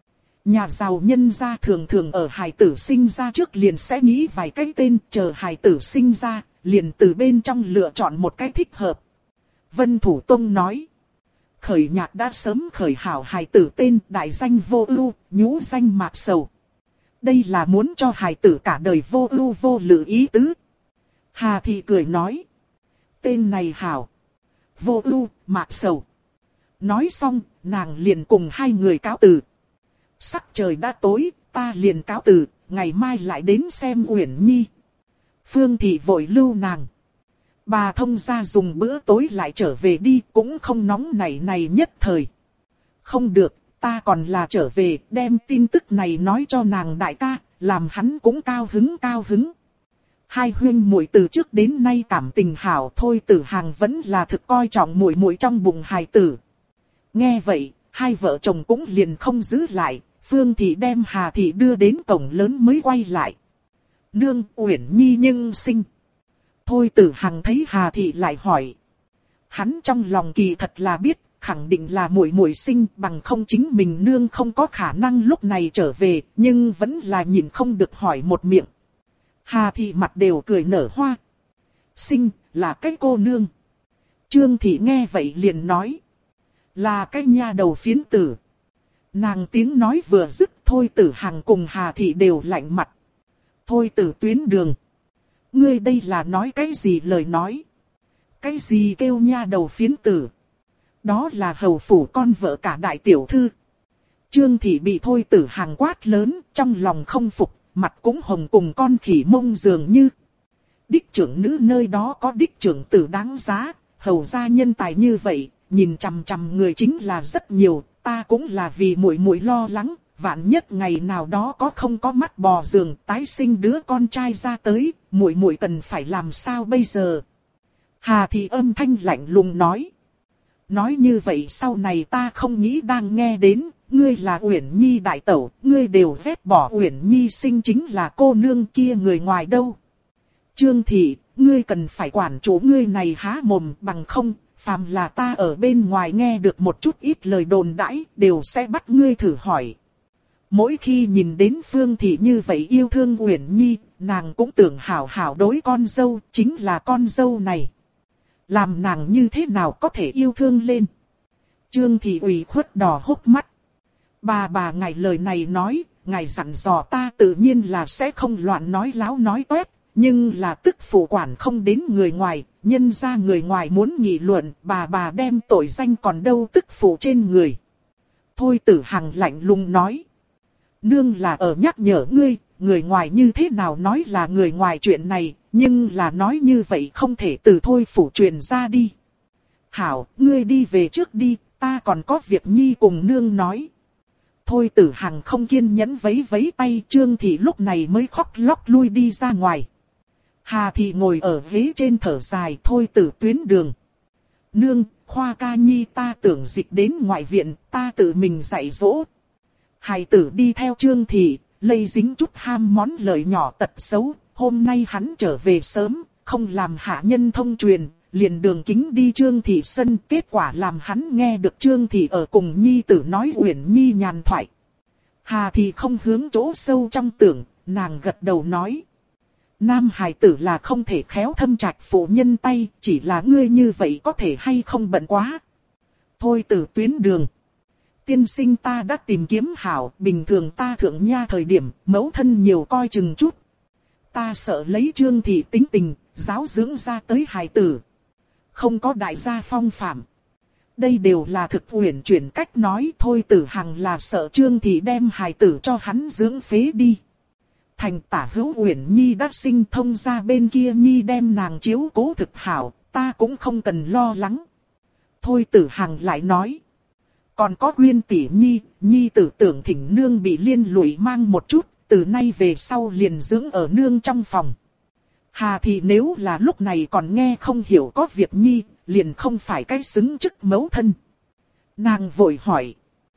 Nhà giàu nhân gia thường thường ở hài tử sinh ra trước liền sẽ nghĩ vài cái tên, chờ hài tử sinh ra, liền từ bên trong lựa chọn một cái thích hợp. Vân Thủ Tông nói. Khởi nhạc đã sớm khởi hảo hài tử tên đại danh vô ưu, nhũ danh mạc sầu. Đây là muốn cho hài tử cả đời vô ưu vô lự ý tứ. Hà Thị cười nói. Tên này hảo. Vô ưu, mạc sầu. Nói xong, nàng liền cùng hai người cáo từ. Sắc trời đã tối, ta liền cáo từ, ngày mai lại đến xem Uyển nhi. Phương Thị vội lưu nàng. Bà thông gia dùng bữa tối lại trở về đi, cũng không nóng này nhất thời. Không được, ta còn là trở về, đem tin tức này nói cho nàng đại ca, làm hắn cũng cao hứng. Hai huynh muội từ trước đến nay cảm tình hảo, Thôi Tử Hàng vẫn là thực coi trọng muội muội trong bụng hài tử. Nghe vậy, hai vợ chồng cũng liền không giữ lại, Phương Thị đem Hà Thị đưa đến cổng lớn mới quay lại. Nương, Uyển Nhi nhưng sinh. Thôi Tử Hằng thấy Hà Thị lại hỏi. Hắn trong lòng kỳ thật là biết, khẳng định là muội muội sinh, bằng không chính mình nương không có khả năng lúc này trở về, nhưng vẫn là nhìn không được hỏi một miệng. Hà Thị mặt đều cười nở hoa. Sinh, là cái cô nương. Trương Thị nghe vậy liền nói. Là cái nha đầu phiến tử. Nàng tiếng nói vừa dứt, Thôi Tử Hằng cùng Hà Thị đều lạnh mặt. Thôi Tử Tuyến Đường. Ngươi đây là nói cái gì lời nói? Cái gì kêu nha đầu phiến tử? Đó là hầu phủ con vợ cả đại tiểu thư. Trương Thị bị Thôi Tử Hằng quát lớn, trong lòng không phục, mặt cũng hồng cùng con khỉ mông dường như. Đích trưởng nữ nơi đó có đích trưởng tử đáng giá, hầu gia nhân tài như vậy, nhìn chằm chằm người chính là rất nhiều, ta cũng là vì muội muội lo lắng, vạn nhất ngày nào đó có không có mắt bò giường tái sinh đứa con trai ra tới, muội muội cần phải làm sao bây giờ? Hà Thị âm thanh lạnh lùng nói. Nói như vậy sau này ta không nghĩ đang nghe đến, ngươi là Uyển Nhi đại tẩu, ngươi đều ghét bỏ Uyển Nhi sinh chính là cô nương kia người ngoài đâu. Trương Thị, ngươi cần phải quản chủ ngươi này há mồm, bằng không, phàm là ta ở bên ngoài nghe được một chút ít lời đồn đãi, đều sẽ bắt ngươi thử hỏi. Mỗi khi nhìn đến Phương Thị như vậy yêu thương Uyển Nhi, nàng cũng tưởng hảo hảo đối con dâu, chính là con dâu này. Làm nàng như thế nào có thể yêu thương lên. Trương Thị ủy khuất đỏ hốc mắt. Bà ngài lời này nói, ngài dặn dò ta tự nhiên là sẽ không loạn nói láo nói toét. Nhưng là tức phụ quản không đến người ngoài, nhân ra người ngoài muốn nghị luận, bà đem tội danh còn đâu tức phụ trên người. Thôi Tử Hằng lạnh lùng nói. Nương là ở nhắc nhở ngươi, người ngoài như thế nào nói là người ngoài chuyện này, nhưng là nói như vậy không thể từ Thôi phủ truyền ra đi. Hảo, ngươi đi về trước đi, ta còn có việc nhi cùng nương nói. Thôi Tử Hằng không kiên nhẫn vấy vấy tay, Trương Thị lúc này mới khóc lóc lui đi ra ngoài. Hà Thị ngồi ở ghế trên thở dài. Thôi Tử Tuyến Đường. Nương, Khoa ca nhi ta tưởng dịch đến ngoại viện, ta tự mình dạy dỗ. Hài tử đi theo Trương Thị, lây dính chút ham món lợi nhỏ tật xấu. Hôm nay hắn trở về sớm, không làm hạ nhân thông truyền, liền đường kính đi Trương Thị sân. Kết quả làm hắn nghe được Trương Thị ở cùng nhi tử nói Uyển Nhi nhàn thoại. Hà Thị không hướng chỗ sâu trong tưởng, nàng gật đầu nói. Nam hài tử là không thể khéo thâm trạch phụ nhân tay, chỉ là ngươi như vậy có thể hay không bận quá. Thôi Tử Tuyến Đường. Tiên sinh ta đã tìm kiếm hảo, bình thường ta thượng nha thời điểm, mẫu thân nhiều coi chừng chút. Ta sợ lấy Trương Thị tính tình, giáo dưỡng ra tới hài tử. Không có đại gia phong phạm. Đây đều là thực uyển chuyển cách nói. Thôi Tử Hằng là sợ Trương Thị đem hài tử cho hắn dưỡng phế đi. Thành tả hữu Uyển Nhi đã sinh thông ra bên kia Nhi đem nàng chiếu cố thực hảo, ta cũng không cần lo lắng. Thôi Tử Hằng lại nói. Còn có Quyên tỷ Nhi, Nhi tử tưởng thỉnh nương bị liên lụy mang một chút, từ nay về sau liền dưỡng ở nương trong phòng. Hà Thị nếu là lúc này còn nghe không hiểu có việc Nhi, liền không phải cái xứng chức mẫu thân. Nàng vội hỏi.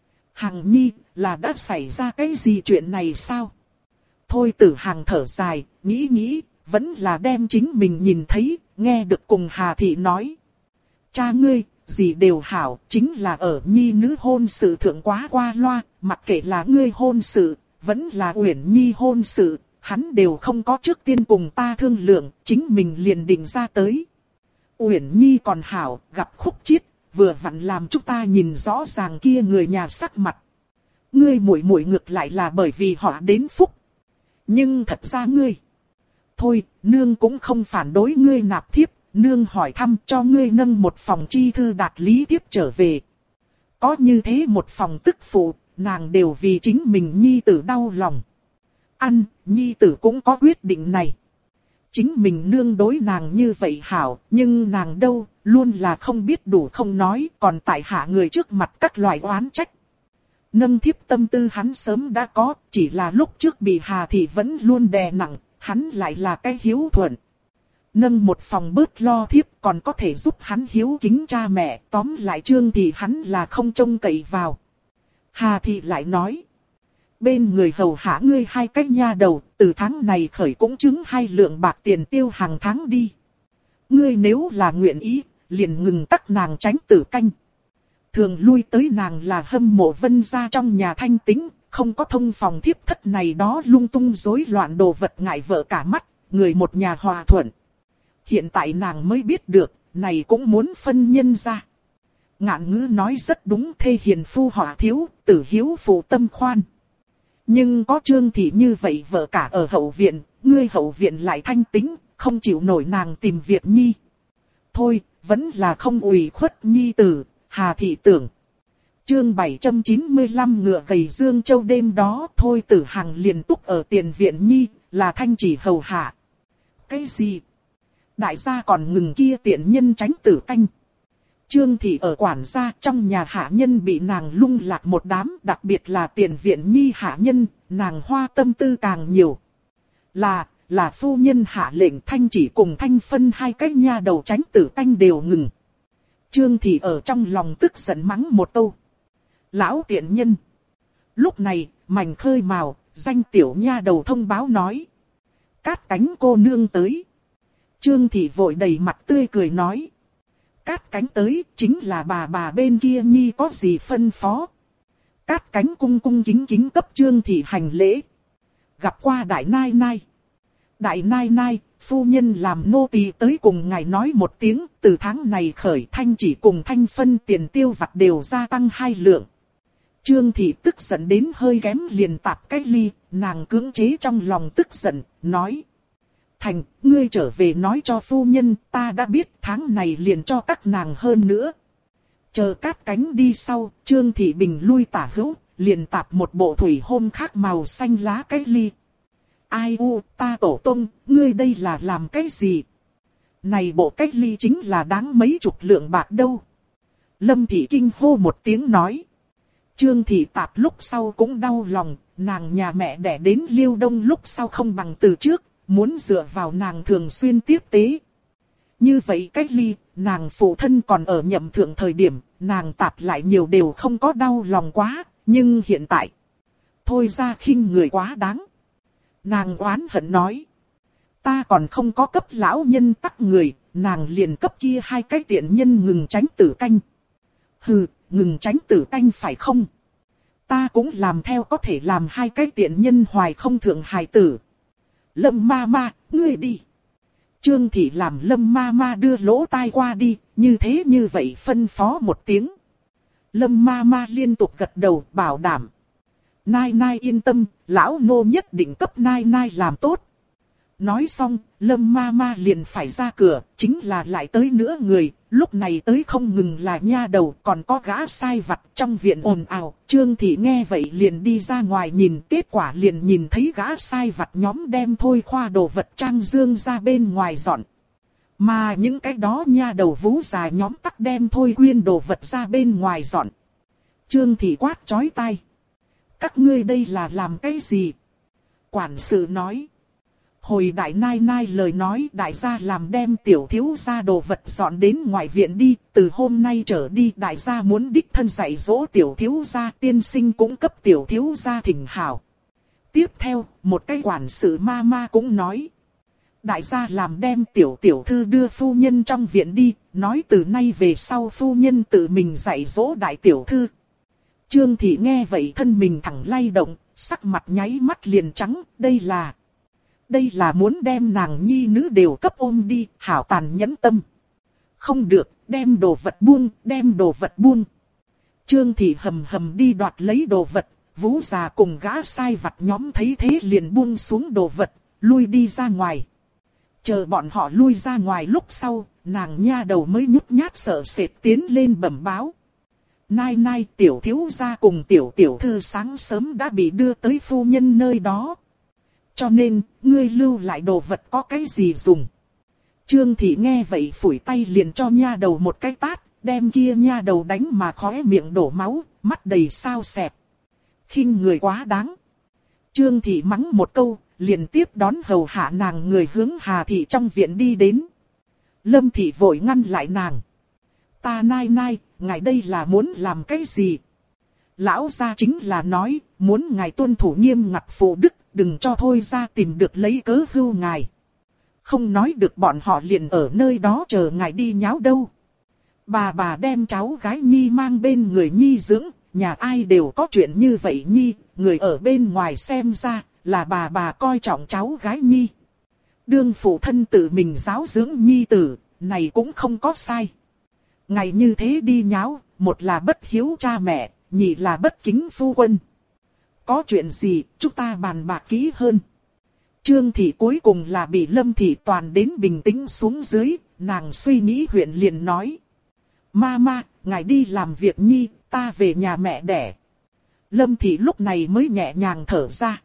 Hằng Nhi, là đã xảy ra cái gì chuyện này sao? Thôi Tử Hằng thở dài, nghĩ, vẫn là đem chính mình nhìn thấy, nghe được cùng Hà Thị nói. Cha ngươi, gì đều hảo, chính là ở Nhi nữ hôn sự thượng quá qua loa, mặc kệ là ngươi hôn sự, vẫn là Uyển Nhi hôn sự, hắn đều không có trước tiên cùng ta thương lượng, chính mình liền định ra tới. Uyển Nhi còn hảo, gặp khúc chiết, vừa vặn làm chúng ta nhìn rõ ràng kia người nhà sắc mặt. Ngươi muội muội ngược lại là bởi vì họ đến phúc. Nhưng thật ra ngươi. Thôi, nương cũng không phản đối ngươi nạp thiếp, nương hỏi thăm cho ngươi nâng một phòng chi thư đạt lý tiếp trở về. Có như thế một phòng tức phụ, nàng đều vì chính mình nhi tử đau lòng. Ăn, nhi tử cũng có quyết định này. Chính mình nương đối nàng như vậy hảo, nhưng nàng đâu, luôn là không biết đủ không nói, còn tại hạ người trước mặt các loại oán trách. Nâng thiếp tâm tư hắn sớm đã có, chỉ là lúc trước bị Hà Thị vẫn luôn đè nặng, hắn lại là cái hiếu thuận. Nâng một phòng bớt lo thiếp còn có thể giúp hắn hiếu kính cha mẹ, tóm lại Trương Thị hắn là không trông cậy vào. Hà Thị lại nói, bên người hầu hạ ngươi hai cái nha đầu, từ tháng này khởi cũng chứng 2 lượng bạc tiền tiêu hàng tháng đi. Ngươi nếu là nguyện ý, liền ngừng các nàng tránh tử canh. Thường lui tới nàng là hâm mộ Vân gia trong nhà thanh tĩnh, không có thông phòng thiếp thất này đó lung tung rối loạn đồ vật ngại vợ cả mắt, người một nhà hòa thuận. Hiện tại nàng mới biết được, này cũng muốn phân nhân ra. Ngạn ngữ nói rất đúng, thê hiền phu họa thiếu, tử hiếu phụ tâm khoan. Nhưng có Trương Thị như vậy vợ cả ở hậu viện, ngươi hậu viện lại thanh tĩnh, không chịu nổi nàng tìm việc nhi. Thôi, vẫn là không ủy khuất nhi tử, Hà Thị tưởng. Chương 795 ngựa gầy Dương Châu đêm đó thôi Tử Hằng liền túc ở tiền viện nhi, là thanh chỉ hầu hạ. Cái gì? Đại gia còn ngừng kia tiện nhân tránh tử canh. Trương Thị ở quản gia trong nhà hạ nhân bị nàng lung lạc một đám, đặc biệt là tiền viện nhi hạ nhân, nàng hoa tâm tư càng nhiều. Là phu nhân hạ lệnh thanh chỉ cùng thanh phân 2 cái nha đầu tránh tử canh đều ngừng. Trương Thị ở trong lòng tức giận mắng một câu. Lão tiện nhân. Lúc này, Mành Khơi Mào, danh tiểu nha đầu thông báo nói. Cát Cánh cô nương tới. Trương Thị vội đầy mặt tươi cười nói. Cát Cánh tới, chính là bà bên kia nhi có gì phân phó. Cát Cánh cung cung kính kính cấp Trương Thị hành lễ. Gặp qua Đại Nai Nai. Đại Nai Nai, phu nhân làm nô tỳ tới cùng ngài nói một tiếng, từ tháng này khởi thanh chỉ cùng thanh phân tiền tiêu vặt đều gia tăng 2 lượng. Trương Thị tức giận đến hơi kém liền tạp cái ly, nàng cưỡng chế trong lòng tức giận, nói. Thành, ngươi trở về nói cho phu nhân, ta đã biết tháng này liền cho các nàng hơn nữa. Chờ Cát Cánh đi sau, Trương Thị bình lui tả hữu, liền tạp một bộ thủy hôm khác màu xanh lá cái ly. Ai u, ta tổ tông, ngươi đây là làm cái gì? Này bộ cách ly chính là đáng mấy chục lượng bạc đâu. Lâm Thị kinh hô một tiếng nói. Trương Thị tạp lúc sau cũng đau lòng, nàng nhà mẹ đẻ đến Liêu Đông lúc sau không bằng từ trước, muốn dựa vào nàng thường xuyên tiếp tế. Như vậy cách ly, nàng phụ thân còn ở nhậm thượng thời điểm, nàng tạp lại nhiều đều không có đau lòng quá, nhưng hiện tại, thôi ra khinh người quá đáng. Nàng oán hận nói. Ta còn không có cấp lão nhân tắc người, nàng liền cấp kia 2 cái tiện nhân ngừng tránh tử canh. Hừ, ngừng tránh tử canh phải không? Ta cũng làm theo có thể làm 2 cái tiện nhân hoài không thượng hài tử. Lâm ma ma, ngươi đi. Trương Thị làm Lâm ma ma đưa lỗ tai qua đi, như thế như vậy phân phó một tiếng. Lâm ma ma liên tục gật đầu bảo đảm. Nai Nai yên tâm, lão nô nhất định cấp Nai Nai làm tốt. Nói xong, Lâm ma ma liền phải ra cửa, chính là lại tới nữa người, lúc này tới không ngừng là nha đầu, còn có gã sai vặt trong viện ồn ào. Trương Thị nghe vậy liền đi ra ngoài nhìn, kết quả liền nhìn thấy gã sai vặt nhóm đem thôi khoa đồ vật trang dương ra bên ngoài dọn. Mà những cái đó nha đầu vú già nhóm tắc đem thôi quyên đồ vật ra bên ngoài dọn. Trương Thị quát chói tai. Các ngươi đây là làm cái gì? Quản sự nói. Hồi Đại Nai Nai lời nói đại gia làm đem tiểu thiếu gia đồ vật dọn đến ngoại viện đi. Từ hôm nay trở đi đại gia muốn đích thân dạy dỗ tiểu thiếu gia, tiên sinh cũng cấp tiểu thiếu gia thỉnh hảo. Tiếp theo, một cái quản sự ma ma cũng nói. Đại gia làm đem tiểu thư đưa phu nhân trong viện đi, nói từ nay về sau phu nhân tự mình dạy dỗ đại tiểu thư. Trương Thị nghe vậy thân mình thẳng lay động, sắc mặt nháy mắt liền trắng, đây là muốn đem nàng nhi nữ đều cấp ôm đi, hảo tàn nhẫn tâm. Không được, đem đồ vật buông. Trương Thị hầm hầm đi đoạt lấy đồ vật, vũ già cùng gã sai vặt nhóm thấy thế liền buông xuống đồ vật, lui đi ra ngoài. Chờ bọn họ lui ra ngoài lúc sau, nàng nha đầu mới nhút nhát sợ sệt tiến lên bẩm báo. Nai Nai tiểu thiếu gia cùng tiểu thư sáng sớm đã bị đưa tới phu nhân nơi đó. Cho nên, ngươi lưu lại đồ vật có cái gì dùng. Trương Thị nghe vậy phủi tay liền cho nha đầu một cái tát, đem kia nha đầu đánh mà khóe miệng đổ máu, mắt đầy sao xẹp. Khinh người quá đáng. Trương Thị mắng một câu, liền tiếp đón hầu hạ nàng người hướng Hà Thị trong viện đi đến. Lâm Thị vội ngăn lại nàng. Ta Nai Nai, ngài đây là muốn làm cái gì? Lão gia chính là nói, muốn ngài tuân thủ nghiêm ngặt phụ đức, đừng cho Thôi ra tìm được lấy cớ hưu ngài. Không nói được bọn họ liền ở nơi đó chờ ngài đi nháo đâu. Bà đem cháu gái Nhi mang bên người Nhi dưỡng, nhà ai đều có chuyện như vậy Nhi, người ở bên ngoài xem ra là bà coi trọng cháu gái Nhi. Đương phụ thân tự mình giáo dưỡng Nhi tử, này cũng không có sai. Ngày như thế đi nháo, một là bất hiếu cha mẹ, nhị là bất kính phu quân. Có chuyện gì, chúng ta bàn bạc kỹ hơn. Trương thị cuối cùng là bị Lâm thị toàn đến bình tĩnh xuống dưới, nàng suy nghĩ huyện liền nói. Mama, ngài đi làm việc Nhi, ta về nhà mẹ đẻ. Lâm thị lúc này mới nhẹ nhàng thở ra.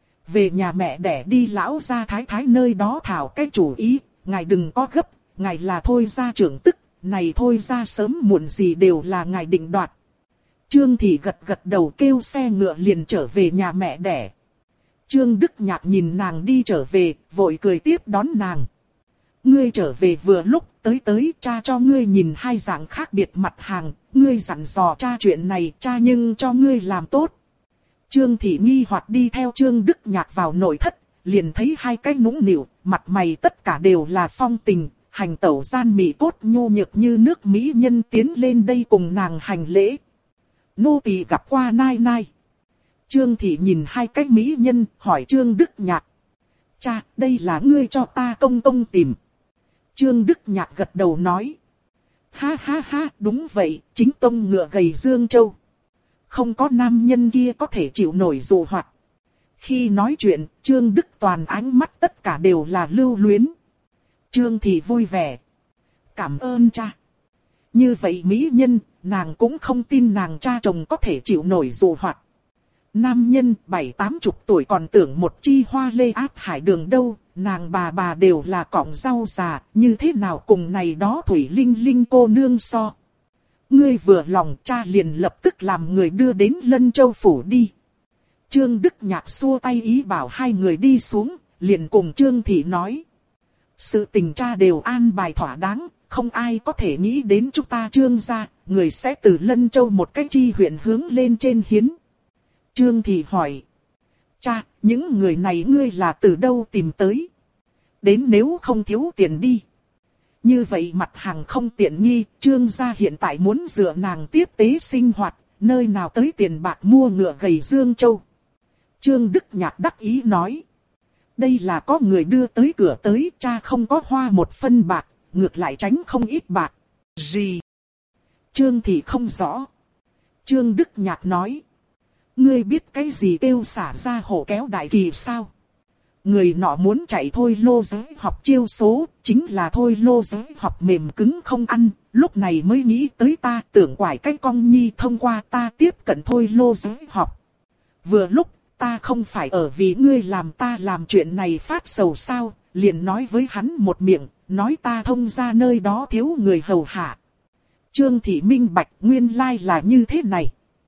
Về nhà mẹ đẻ đi lão gia thái thái nơi đó thảo cái chủ ý, ngài đừng có gấp, ngài là Thôi gia trưởng tức, này Thôi gia sớm muộn gì đều là ngài định đoạt. Trương thị gật đầu kêu xe ngựa liền trở về nhà mẹ đẻ. Trương Đức Nhạc nhìn nàng đi trở về, vội cười tiếp đón nàng. Ngươi trở về vừa lúc, tới cha cho ngươi nhìn hai dạng khác biệt mặt hàng, ngươi dặn dò cha chuyện này, cha nhưng cho ngươi làm tốt. Trương thị nghi hoặc đi theo Trương Đức Nhạc vào nội thất, liền thấy hai cái nũng nịu, mặt mày tất cả đều là phong tình, hành tẩu gian mị cốt nhô nhược như nước mỹ nhân tiến lên đây cùng nàng hành lễ. Nô tỳ gặp qua nai nai. Trương thị nhìn hai cái mỹ nhân, hỏi Trương Đức Nhạc. Cha, đây là ngươi cho ta công tìm. Trương Đức Nhạc gật đầu nói. Ha ha ha, đúng vậy, chính tông ngựa gầy Dương Châu. Không có nam nhân kia có thể chịu nổi dụ hoặc. Khi nói chuyện, Trương Đức Toàn ánh mắt tất cả đều là lưu luyến. Trương thị vui vẻ. Cảm ơn cha. Như vậy mỹ nhân, nàng cũng không tin nàng cha chồng có thể chịu nổi dụ hoặc. Nam nhân 70-80 tuổi còn tưởng một chi hoa lê áp hải đường đâu, nàng bà đều là cọng rau già, như thế nào cùng này đó Thủy Linh Linh cô nương so. Ngươi vừa lòng cha liền lập tức làm người đưa đến Lân Châu Phủ đi. Trương Đức Nhạc xua tay ý bảo hai người đi xuống, liền cùng Trương Thị nói. Sự tình cha đều an bài thỏa đáng, không ai có thể nghĩ đến chúng ta Trương gia, người sẽ từ Lân Châu một cách chi huyện hướng lên trên hiến. Trương Thị hỏi. Cha, những người này ngươi là từ đâu tìm tới? Đến nếu không thiếu tiền đi. Như vậy mặt hàng không tiện nghi, Trương gia hiện tại muốn dựa nàng tiếp tế sinh hoạt, nơi nào tới tiền bạc mua ngựa gầy Dương Châu. Trương Đức Nhạc đắc ý nói. Đây là có người đưa tới cửa tới, cha không có hoa một phân bạc, ngược lại tránh không ít bạc. Gì? Trương Thị không rõ. Trương Đức Nhạc nói. Ngươi biết cái gì kêu xả ra hổ kéo đại kỳ sao? Người nọ muốn chạy Thôi Lô giới học chiêu số, chính là Thôi Lô giới học mềm cứng không ăn, lúc này mới nghĩ tới ta tưởng quải cái cong nhi thông qua ta tiếp cận Thôi Lô giới học. Vừa lúc, ta không phải ở vì ngươi làm ta làm chuyện này phát sầu sao, liền nói với hắn một miệng, nói ta thông ra nơi đó thiếu người hầu hạ. Trương Thị minh bạch nguyên lai là như thế này.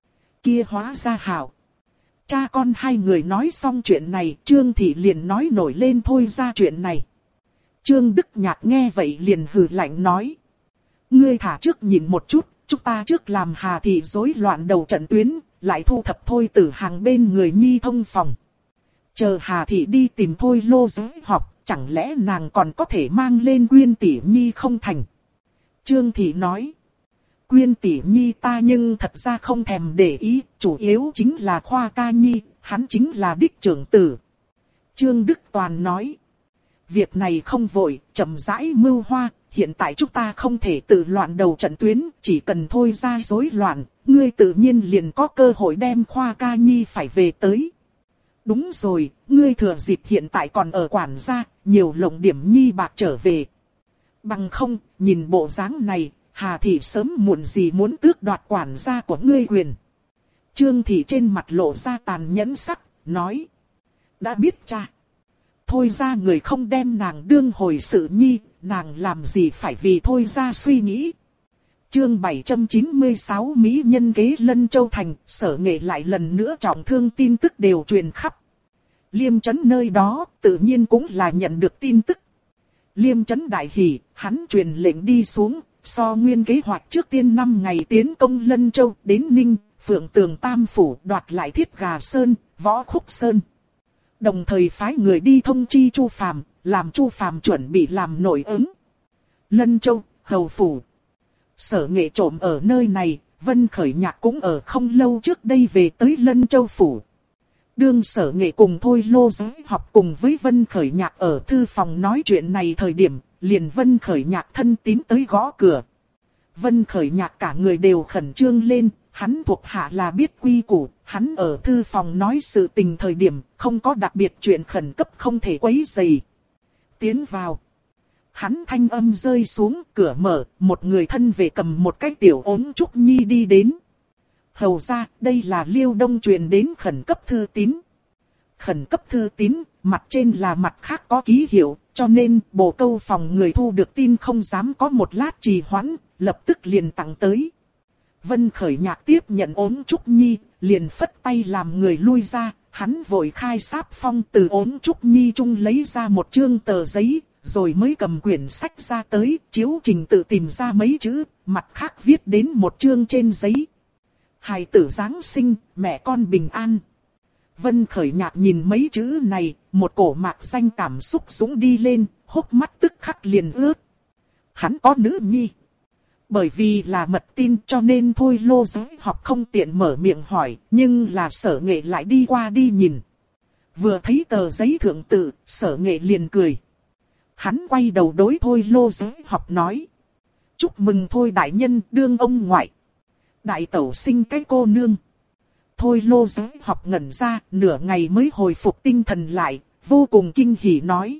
Kia hóa ra hảo. Cha con hai người nói xong chuyện này, Trương Thị liền nói nổi lên Thôi ra chuyện này. Trương Đức Nhạc nghe vậy liền hừ lạnh nói. Ngươi thả trước nhìn một chút, chúng ta trước làm Hà Thị rối loạn đầu trận tuyến, lại thu thập Thôi Tử Hàng bên người Nhi thông phòng. Chờ Hà Thị đi tìm Thôi Lô giới học, chẳng lẽ nàng còn có thể mang lên Quyên tỷ Nhi không thành? Trương Thị nói. Quyên tỷ Nhi ta nhưng thật ra không thèm để ý, chủ yếu chính là Khoa ca Nhi, hắn chính là đích trưởng tử. Trương Đức Toàn nói. Việc này không vội, chậm rãi mưu hoa, hiện tại chúng ta không thể tự loạn đầu trận tuyến, chỉ cần Thôi ra rối loạn, ngươi tự nhiên liền có cơ hội đem Khoa ca Nhi phải về tới. Đúng rồi, ngươi thừa dịp hiện tại còn ở quản gia, nhiều lộng điểm Nhi bạc trở về. Bằng không, nhìn bộ dáng này, Hà Thị sớm muộn gì muốn tước đoạt quản gia của ngươi quyền. Trương Thị trên mặt lộ ra tàn nhẫn sắc, nói. Đã biết cha. Thôi ra người không đem nàng đương hồi sự Nhi, nàng làm gì phải vì Thôi ra suy nghĩ. Chương 796 Mỹ nhân kế Lân Châu Thành, Sở Nghệ lại lần nữa trọng thương tin tức đều truyền khắp. Liêm Chấn nơi đó tự nhiên cũng là nhận được tin tức. Liêm Chấn đại hỉ, hắn truyền lệnh đi xuống. So nguyên kế hoạch trước tiên 5 ngày tiến công Lân Châu đến Ninh, Phượng Tường Tam Phủ đoạt lại Thiết Gà Sơn, Võ Khúc Sơn. Đồng thời phái người đi thông chi Chu Phàm, làm Chu Phàm chuẩn bị làm nội ứng. Lân Châu, Hầu Phủ. Sở Nghệ trộm ở nơi này, Vân Khởi Nhạc cũng ở không lâu trước đây về tới Lân Châu Phủ. Đương Sở Nghệ cùng Thôi Lô Giới học cùng với Vân Khởi Nhạc ở thư phòng nói chuyện này thời điểm, liền Vân Khởi Nhạc thân tín tới gõ cửa. Vân Khởi Nhạc cả người đều khẩn trương lên, hắn thuộc hạ là biết quy củ, hắn ở thư phòng nói sự tình thời điểm, không có đặc biệt chuyện khẩn cấp không thể quấy rầy. Tiến vào. Hắn thanh âm rơi xuống, cửa mở, một người thân về cầm một cái tiểu ốm trúc nhi đi đến. Hầu ra, đây là Liêu Đông truyền đến khẩn cấp thư tín. Khẩn cấp thư tín, mặt trên là mặt khác có ký hiệu, cho nên bồ câu phòng người thu được tin không dám có một lát trì hoãn, lập tức liền tặng tới. Vân Khởi Nhạc tiếp nhận ốm trúc nhi, liền phất tay làm người lui ra, hắn vội khai sáp phong từ ốm trúc nhi trung lấy ra một chương tờ giấy, rồi mới cầm quyển sách ra tới, chiếu trình tự tìm ra mấy chữ, mặt khác viết đến một chương trên giấy. Hài tử Giáng sinh, mẹ con bình an. Vân Khởi Nhạc nhìn mấy chữ này, một cổ mạc xanh cảm xúc dũng đi lên, hốc mắt tức khắc liền ướt. Hắn có nữ nhi. Bởi vì là mật tin cho nên Thôi Lô Giới học không tiện mở miệng hỏi, nhưng là Sở Nghệ lại đi qua đi nhìn. Vừa thấy tờ giấy thượng tự, Sở Nghệ liền cười. Hắn quay đầu đối Thôi Lô Giới học nói. Chúc mừng Thôi đại nhân đương ông ngoại. Đại tẩu sinh cái cô nương. Thôi Lô Giới học ngẩn ra, nửa ngày mới hồi phục tinh thần lại, vô cùng kinh hỉ nói.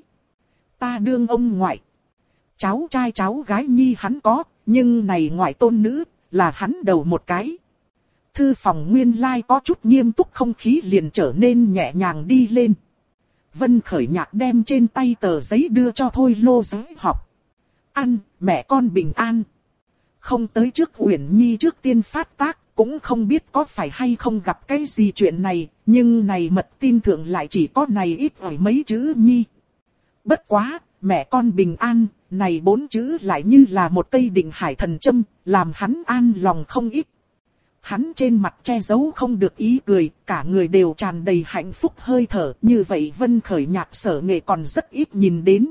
Ta đương ông ngoại. Cháu trai cháu gái nhi hắn có, nhưng này ngoại tôn nữ, là hắn đầu một cái. Thư phòng nguyên lai có chút nghiêm túc không khí liền trở nên nhẹ nhàng đi lên. Vân Khởi Nhạc đem trên tay tờ giấy đưa cho Thôi Lô Giới học. Ăn, mẹ con bình an. Không tới trước Uyển Nhi trước tiên phát tác, cũng không biết có phải hay không gặp cái gì chuyện này, nhưng này mật tin thượng lại chỉ có này ít ỏi mấy chữ Nhi. Bất quá, mẹ con bình an, này 4 chữ lại như là một cây định hải thần châm, làm hắn an lòng không ít. Hắn trên mặt che giấu không được ý cười, cả người đều tràn đầy hạnh phúc hơi thở, như vậy Vân Khởi Nhạc Sở Nghệ còn rất ít nhìn đến.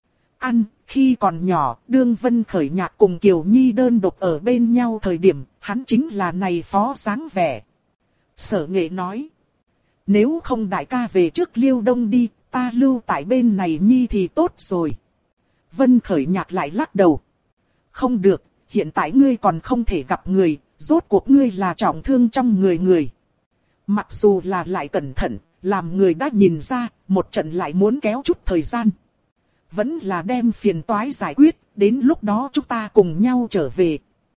Ăn, khi còn nhỏ, đương Vân Khởi Nhạc cùng Kiều Nhi đơn độc ở bên nhau thời điểm, hắn chính là này phó dáng vẻ. Sở Nghệ nói, nếu không đại ca về trước Liêu Đông đi, ta lưu tại bên này Nhi thì tốt rồi. Vân Khởi Nhạc lại lắc đầu. Không được, hiện tại ngươi còn không thể gặp người, rốt cuộc ngươi là trọng thương trong người. Mặc dù là lại cẩn thận, làm người đã nhìn ra, một trận lại muốn kéo chút thời gian. Vẫn là đem phiền toái giải quyết, đến lúc đó chúng ta cùng nhau trở về.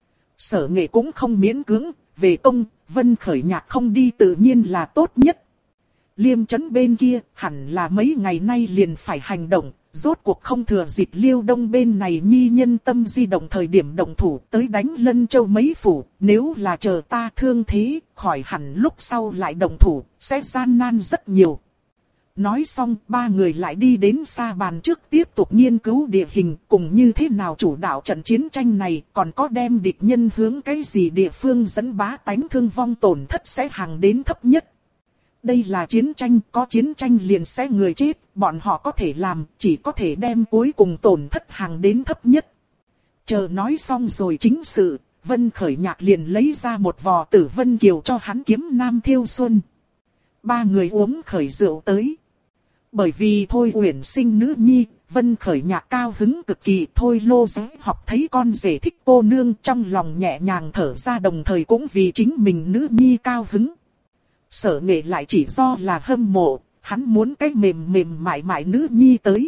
Sở Nghệ cũng không miễn cưỡng, về công, Vân Khởi Nhạc không đi tự nhiên là tốt nhất. Liêm trấn bên kia, hẳn là mấy ngày nay liền phải hành động, rốt cuộc không thừa dịp Liêu Đông bên này Nhi nhân tâm di động thời điểm động thủ tới đánh Lân Châu mấy phủ, nếu là chờ ta thương thế, khỏi hẳn lúc sau lại động thủ, sẽ gian nan rất nhiều. Nói xong, ba người lại đi đến xa bàn trước tiếp tục nghiên cứu địa hình, cùng như thế nào chủ đạo trận chiến tranh này, còn có đem địch nhân hướng cái gì địa phương dẫn bá tánh thương vong tổn thất sẽ hàng đến thấp nhất. Đây là chiến tranh, có chiến tranh liền sẽ người chết, bọn họ có thể làm, chỉ có thể đem cuối cùng tổn thất hàng đến thấp nhất. Chờ nói xong rồi chính sự, Vân Khởi Nhạc liền lấy ra một vò Tử Vân Kiều cho hắn kiếm nam thiêu xuân. Ba người uống khởi rượu tới. Bởi vì Thôi Uyển sinh nữ nhi, Vân Khởi Nhạc cao hứng cực kỳ. Thôi Lô Giới học thấy con rể thích cô nương trong lòng nhẹ nhàng thở ra, đồng thời cũng vì chính mình nữ nhi cao hứng. Sở Nghệ lại chỉ do là hâm mộ, hắn muốn cái mềm mềm mại mại nữ nhi tới.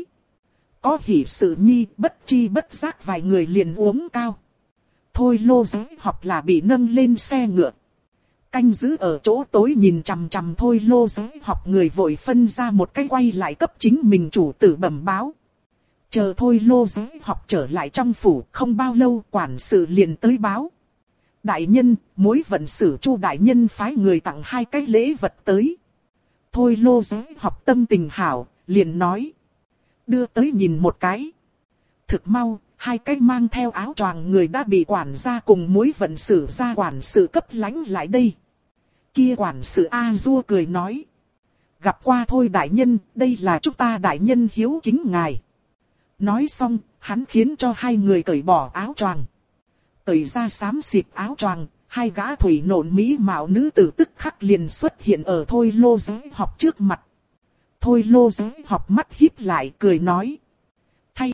Có hỷ sự nhi, bất chi bất giác vài người liền uống cao. Thôi Lô Giới học là bị nâng lên xe ngựa. Canh giữ ở chỗ tối nhìn chằm chằm Thôi Lô Giới học người vội phân ra một cái quay lại cấp chính mình chủ tử bẩm báo. Chờ Thôi Lô Giới học trở lại trong phủ, không bao lâu quản sự liền tới báo. Đại nhân, mối vận sử Chu đại nhân phái người tặng 2 cái lễ vật tới. Thôi Lô Giới học tâm tình hảo, liền nói. Đưa tới nhìn một cái. Thực mau, 2 cái mang theo áo choàng người đã bị quản gia cùng mối vận sử ra quản sự cấp lãnh lại đây. Kia quản sự A-dua cười nói. gặp qua thôi đại nhân, đây là chúng ta đại nhân hiếu kính ngài. Nói xong, hắn khiến cho hai người cởi bỏ áo choàng. Cởi ra xám xịt áo choàng, hai gã thủy nộn mỹ mạo nữ tử tức khắc liền xuất hiện ở Thôi Lô Giới Học trước mặt. Thôi Lô Giới Học mắt híp lại cười nói. Thay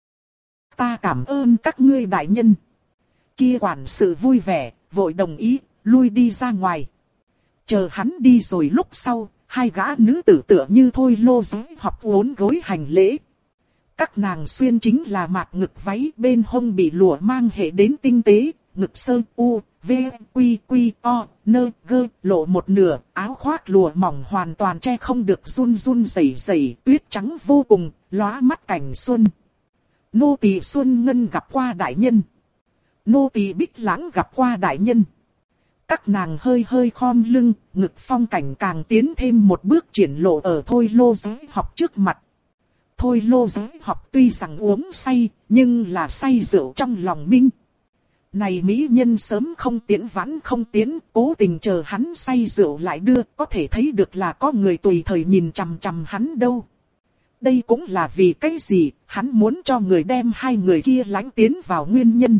ta cảm ơn các ngươi đại nhân. Kia quản sự vui vẻ, vội đồng ý, lui đi ra ngoài. Chờ hắn đi rồi lúc sau, hai gã nữ tử tựa như Thôi Lô Giới Học uốn gối hành lễ. Các nàng xuyên chính là mạc ngực váy, bên hông bị lụa mang hệ đến tinh tế, ngực sơn u, v, quy quy, o, nơ, gơ, lộ một nửa, áo khoác lụa mỏng hoàn toàn che không được run run rẩy rẩy, tuyết trắng vô cùng, lóa mắt cảnh xuân. Nô tỳ Xuân Ngân gặp qua đại nhân. Nô tỳ Bích Lãng gặp qua đại nhân. Các nàng hơi hơi khom lưng, ngực phong cảnh càng tiến thêm một bước triển lộ ở Thôi Lô Giới Học trước mặt. Thôi Lô Giới Học tuy rằng uống say, nhưng là say rượu trong lòng minh. Này mỹ nhân sớm không tiến vãn không tiến, cố tình chờ hắn say rượu lại đưa, có thể thấy được là có người tùy thời nhìn chằm chằm hắn đâu. Đây cũng là vì cái gì, hắn muốn cho người đem hai người kia lãnh tiến vào nguyên nhân.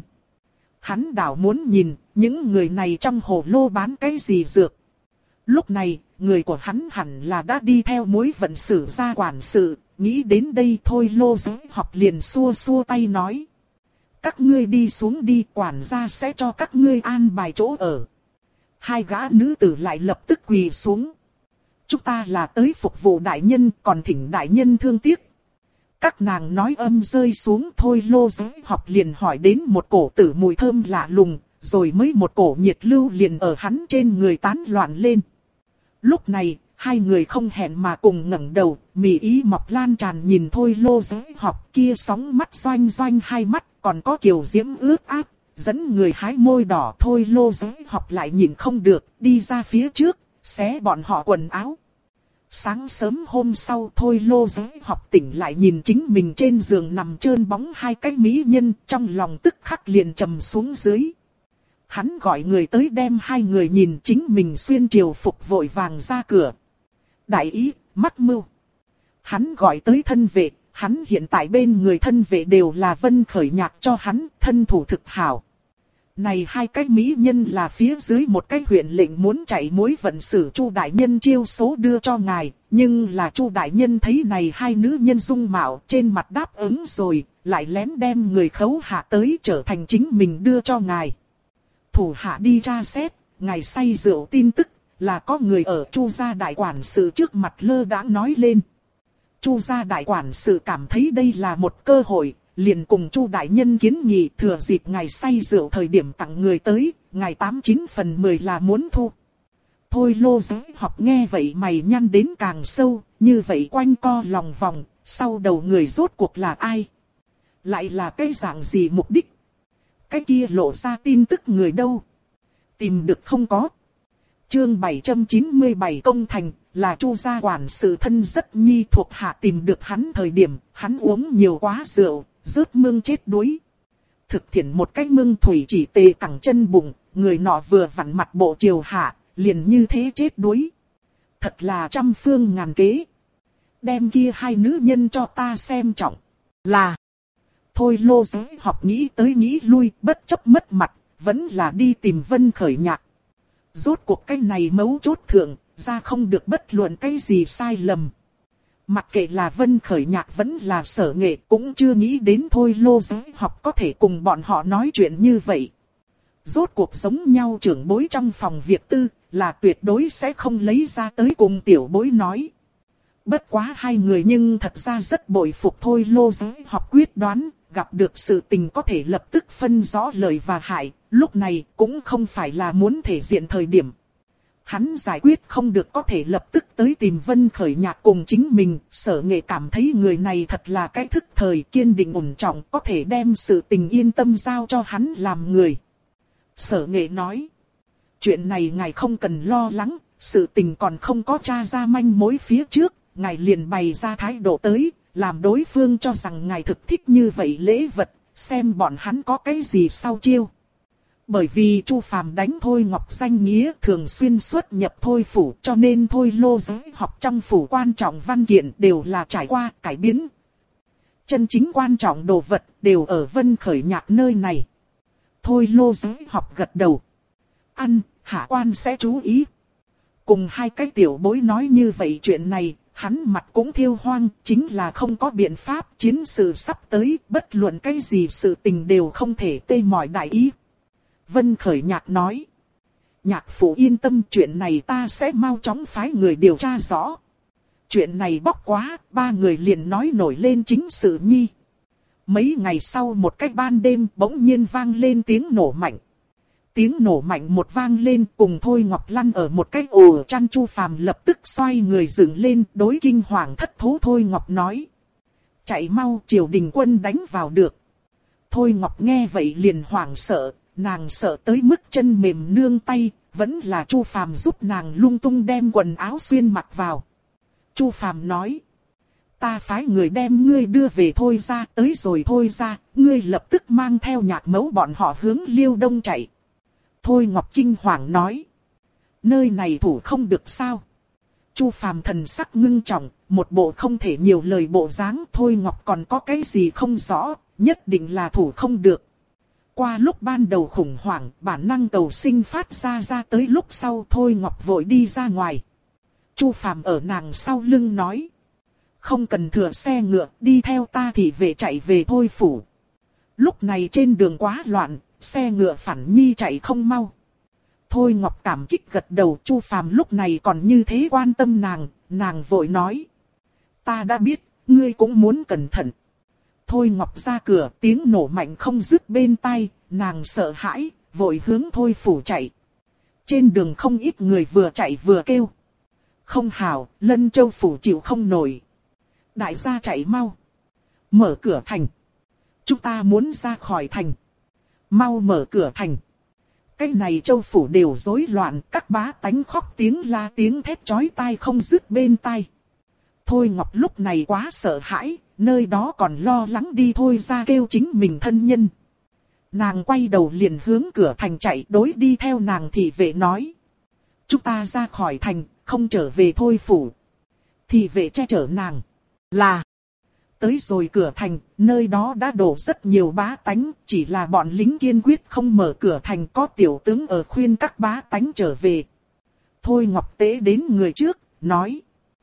Hắn đảo muốn nhìn, những người này trong hồ lô bán cái gì dược. Lúc này, người của hắn hẳn là đã đi theo mối vận xử ra quản sự, nghĩ đến đây Thôi Lô Giới Học liền xua xua tay nói. Các ngươi đi xuống đi, quản gia sẽ cho các ngươi an bài chỗ ở. Hai gã nữ tử lại lập tức quỳ xuống. Chúng ta là tới phục vụ đại nhân, còn thỉnh đại nhân thương tiếc. Các nàng nói âm rơi xuống, Thôi Lô Giới Học liền hỏi đến một cổ tử mùi thơm lạ lùng, rồi mới một cổ nhiệt lưu liền ở hắn trên người tán loạn lên. Lúc này, hai người không hẹn mà cùng ngẩng đầu, mỉ ý mọc lan tràn nhìn Thôi Lô Giới Học kia sóng mắt doanh doanh hai mắt, còn có kiều diễm ướt át, dẫn người hái môi đỏ. Thôi Lô Giới Học lại nhìn không được, đi ra phía trước, xé bọn họ quần áo. Sáng sớm hôm sau Thôi Lô Giới Học tỉnh lại nhìn chính mình trên giường nằm trơn bóng hai cái mỹ nhân, trong lòng tức khắc liền trầm xuống dưới. Hắn gọi người tới đem hai người nhìn chính mình xuyên triều phục vội vàng ra cửa. Đại ý, mắc mưu. Hắn gọi tới thân vệ, hắn hiện tại bên người thân vệ đều là Vân Khởi Nhạc cho hắn, thân thủ thực hảo. Này hai cái mỹ nhân là phía dưới một cái huyện lệnh muốn chạy mối vận xử Chu đại nhân chiêu số đưa cho ngài, nhưng là Chu đại nhân thấy này hai nữ nhân dung mạo trên mặt đáp ứng rồi, lại lén đem người khấu hạ tới trở thành chính mình đưa cho ngài. Thủ hạ đi tra xét, ngài say rượu tin tức là có người ở Chu gia đại quản sự trước mặt lơ đãng nói lên. Chu gia đại quản sự cảm thấy đây là một cơ hội, liền cùng Chu đại nhân kiến nghị thừa dịp ngài say rượu thời điểm tặng người tới, ngài 89 phần 10 là muốn thu. Thôi Lô Giới Học nghe vậy mày nhăn đến càng sâu, như vậy quanh co lòng vòng, sau đầu người rốt cuộc là ai? Lại là cái dạng gì mục đích? Cái kia lộ ra tin tức người đâu? Tìm được không có? Chương 797 công thành, là Chu gia quản sự thân rất nhi thuộc hạ tìm được hắn thời điểm, hắn uống nhiều quá rượu, rớt mương chết đuối. Thực thiện một cái mương thủy chỉ tê cẳng chân bụng, người nọ vừa vặn mặt bộ triều hạ, liền như thế chết đuối. Thật là trăm phương ngàn kế. Đem kia hai nữ nhân cho ta xem trọng. Là. Thôi Lô Giới Học nghĩ tới nghĩ lui, bất chấp mất mặt, vẫn là đi tìm Vân Khởi Nhạc. Rốt cuộc cái này mấu chốt thượng, ra không được bất luận cái gì sai lầm. Mặc kệ là Vân Khởi Nhạc vẫn là Sở Nghệ, cũng chưa nghĩ đến Thôi Lô Giới Học có thể cùng bọn họ nói chuyện như vậy. Rốt cuộc giống nhau trưởng bối trong phòng việc tư, là tuyệt đối sẽ không lấy ra tới cùng tiểu bối nói. Bất quá hai người nhưng thật ra rất bội phục Thôi Lô Giới Học quyết đoán, gặp được sự tình có thể lập tức phân rõ lợi và hại, lúc này cũng không phải là muốn thể diện thời điểm. Hắn giải quyết không được có thể lập tức tới tìm Vân Khởi Nhạc cùng chính mình, Sở Nghệ cảm thấy người này thật là cái thức thời kiên định ổn trọng, có thể đem sự tình yên tâm giao cho hắn làm người. Sở Nghệ nói, chuyện này ngài không cần lo lắng, sự tình còn không có tra ra manh mối phía trước, ngài liền bày ra thái độ tới, làm đối phương cho rằng ngài thực thích như vậy lễ vật, xem bọn hắn có cái gì sau chiêu. Bởi vì Chu Phàm đánh Thôi Ngọc danh nghĩa thường xuyên xuất nhập Thôi phủ, cho nên Thôi Lô giới học trong phủ quan trọng văn kiện đều là trải qua cải biến. Chân chính quan trọng đồ vật đều ở Vân Khởi Nhạc nơi này. Thôi Lô giới học gật đầu. Ăn, hạ quan sẽ chú ý. Cùng hai cái tiểu bối nói như vậy chuyện này, hắn mặt cũng thiêu hoang, chính là không có biện pháp, chiến sự sắp tới, bất luận cái gì sự tình đều không thể tê mỏi đại ý. Vân Khởi Nhạc nói. Nhạc phụ yên tâm, chuyện này ta sẽ mau chóng phái người điều tra rõ. Chuyện này bóc quá, ba người liền nói nổi lên chính sự nhi. Mấy ngày sau một cái ban đêm bỗng nhiên vang lên tiếng nổ mạnh. Tiếng nổ mạnh một vang lên, cùng Thôi Ngọc lăn ở một cái ổ chăn. Chu Phàm lập tức xoay người dựng lên, đối kinh hoàng thất thố Thôi Ngọc nói. Chạy mau, triều đình quân đánh vào được. Thôi Ngọc nghe vậy liền hoảng sợ, nàng sợ tới mức chân mềm nương tay, vẫn là Chu Phàm giúp nàng lung tung đem quần áo xuyên mặc vào. Chu Phàm nói. Ta phái người đem ngươi đưa về Thôi ra, tới rồi Thôi ra, ngươi lập tức mang theo Nhạc Mẫu bọn họ hướng Liêu Đông chạy. Thôi Ngọc kinh hoàng nói. Nơi này thủ không được sao? Chu Phàm thần sắc ngưng trọng, một bộ không thể nhiều lời bộ dáng. Thôi Ngọc còn có cái gì không rõ, nhất định là thủ không được. Qua lúc ban đầu khủng hoảng, bản năng cầu sinh phát ra tới lúc sau Thôi Ngọc vội đi ra ngoài. Chu Phàm ở nàng sau lưng nói. Không cần thừa xe ngựa, đi theo ta thì về chạy về Thôi phủ. Lúc này trên đường quá loạn, xe ngựa phản nhi chạy không mau. Thôi Ngọc cảm kích gật đầu. Chu Phàm lúc này còn như thế quan tâm nàng, nàng vội nói. Ta đã biết, ngươi cũng muốn cẩn thận. Thôi Ngọc ra cửa, tiếng nổ mạnh không dứt bên tai, nàng sợ hãi, vội hướng Thôi phủ chạy. Trên đường không ít người vừa chạy vừa kêu. Không hảo, Lân Châu phủ chịu không nổi. Đại gia chạy mau. Mở cửa thành. Chúng ta muốn ra khỏi thành. Mau mở cửa thành. Cái này Châu phủ đều rối loạn, các bá tánh khóc tiếng la tiếng thét chói tai không dứt bên tai. Thôi Ngọc lúc này quá sợ hãi, nơi đó còn lo lắng đi Thôi ra kêu chính mình thân nhân. Nàng quay đầu liền hướng cửa thành chạy, đối đi theo nàng thị vệ nói. Chúng ta ra khỏi thành, không trở về Thôi phủ. Thị vệ che chở nàng. Là. Tới rồi cửa thành, nơi đó đã đổ rất nhiều bá tánh, chỉ là bọn lính kiên quyết không mở cửa thành. Có tiểu tướng ở khuyên các bá tánh trở về. Thôi Ngọc Tế đến người trước, nói.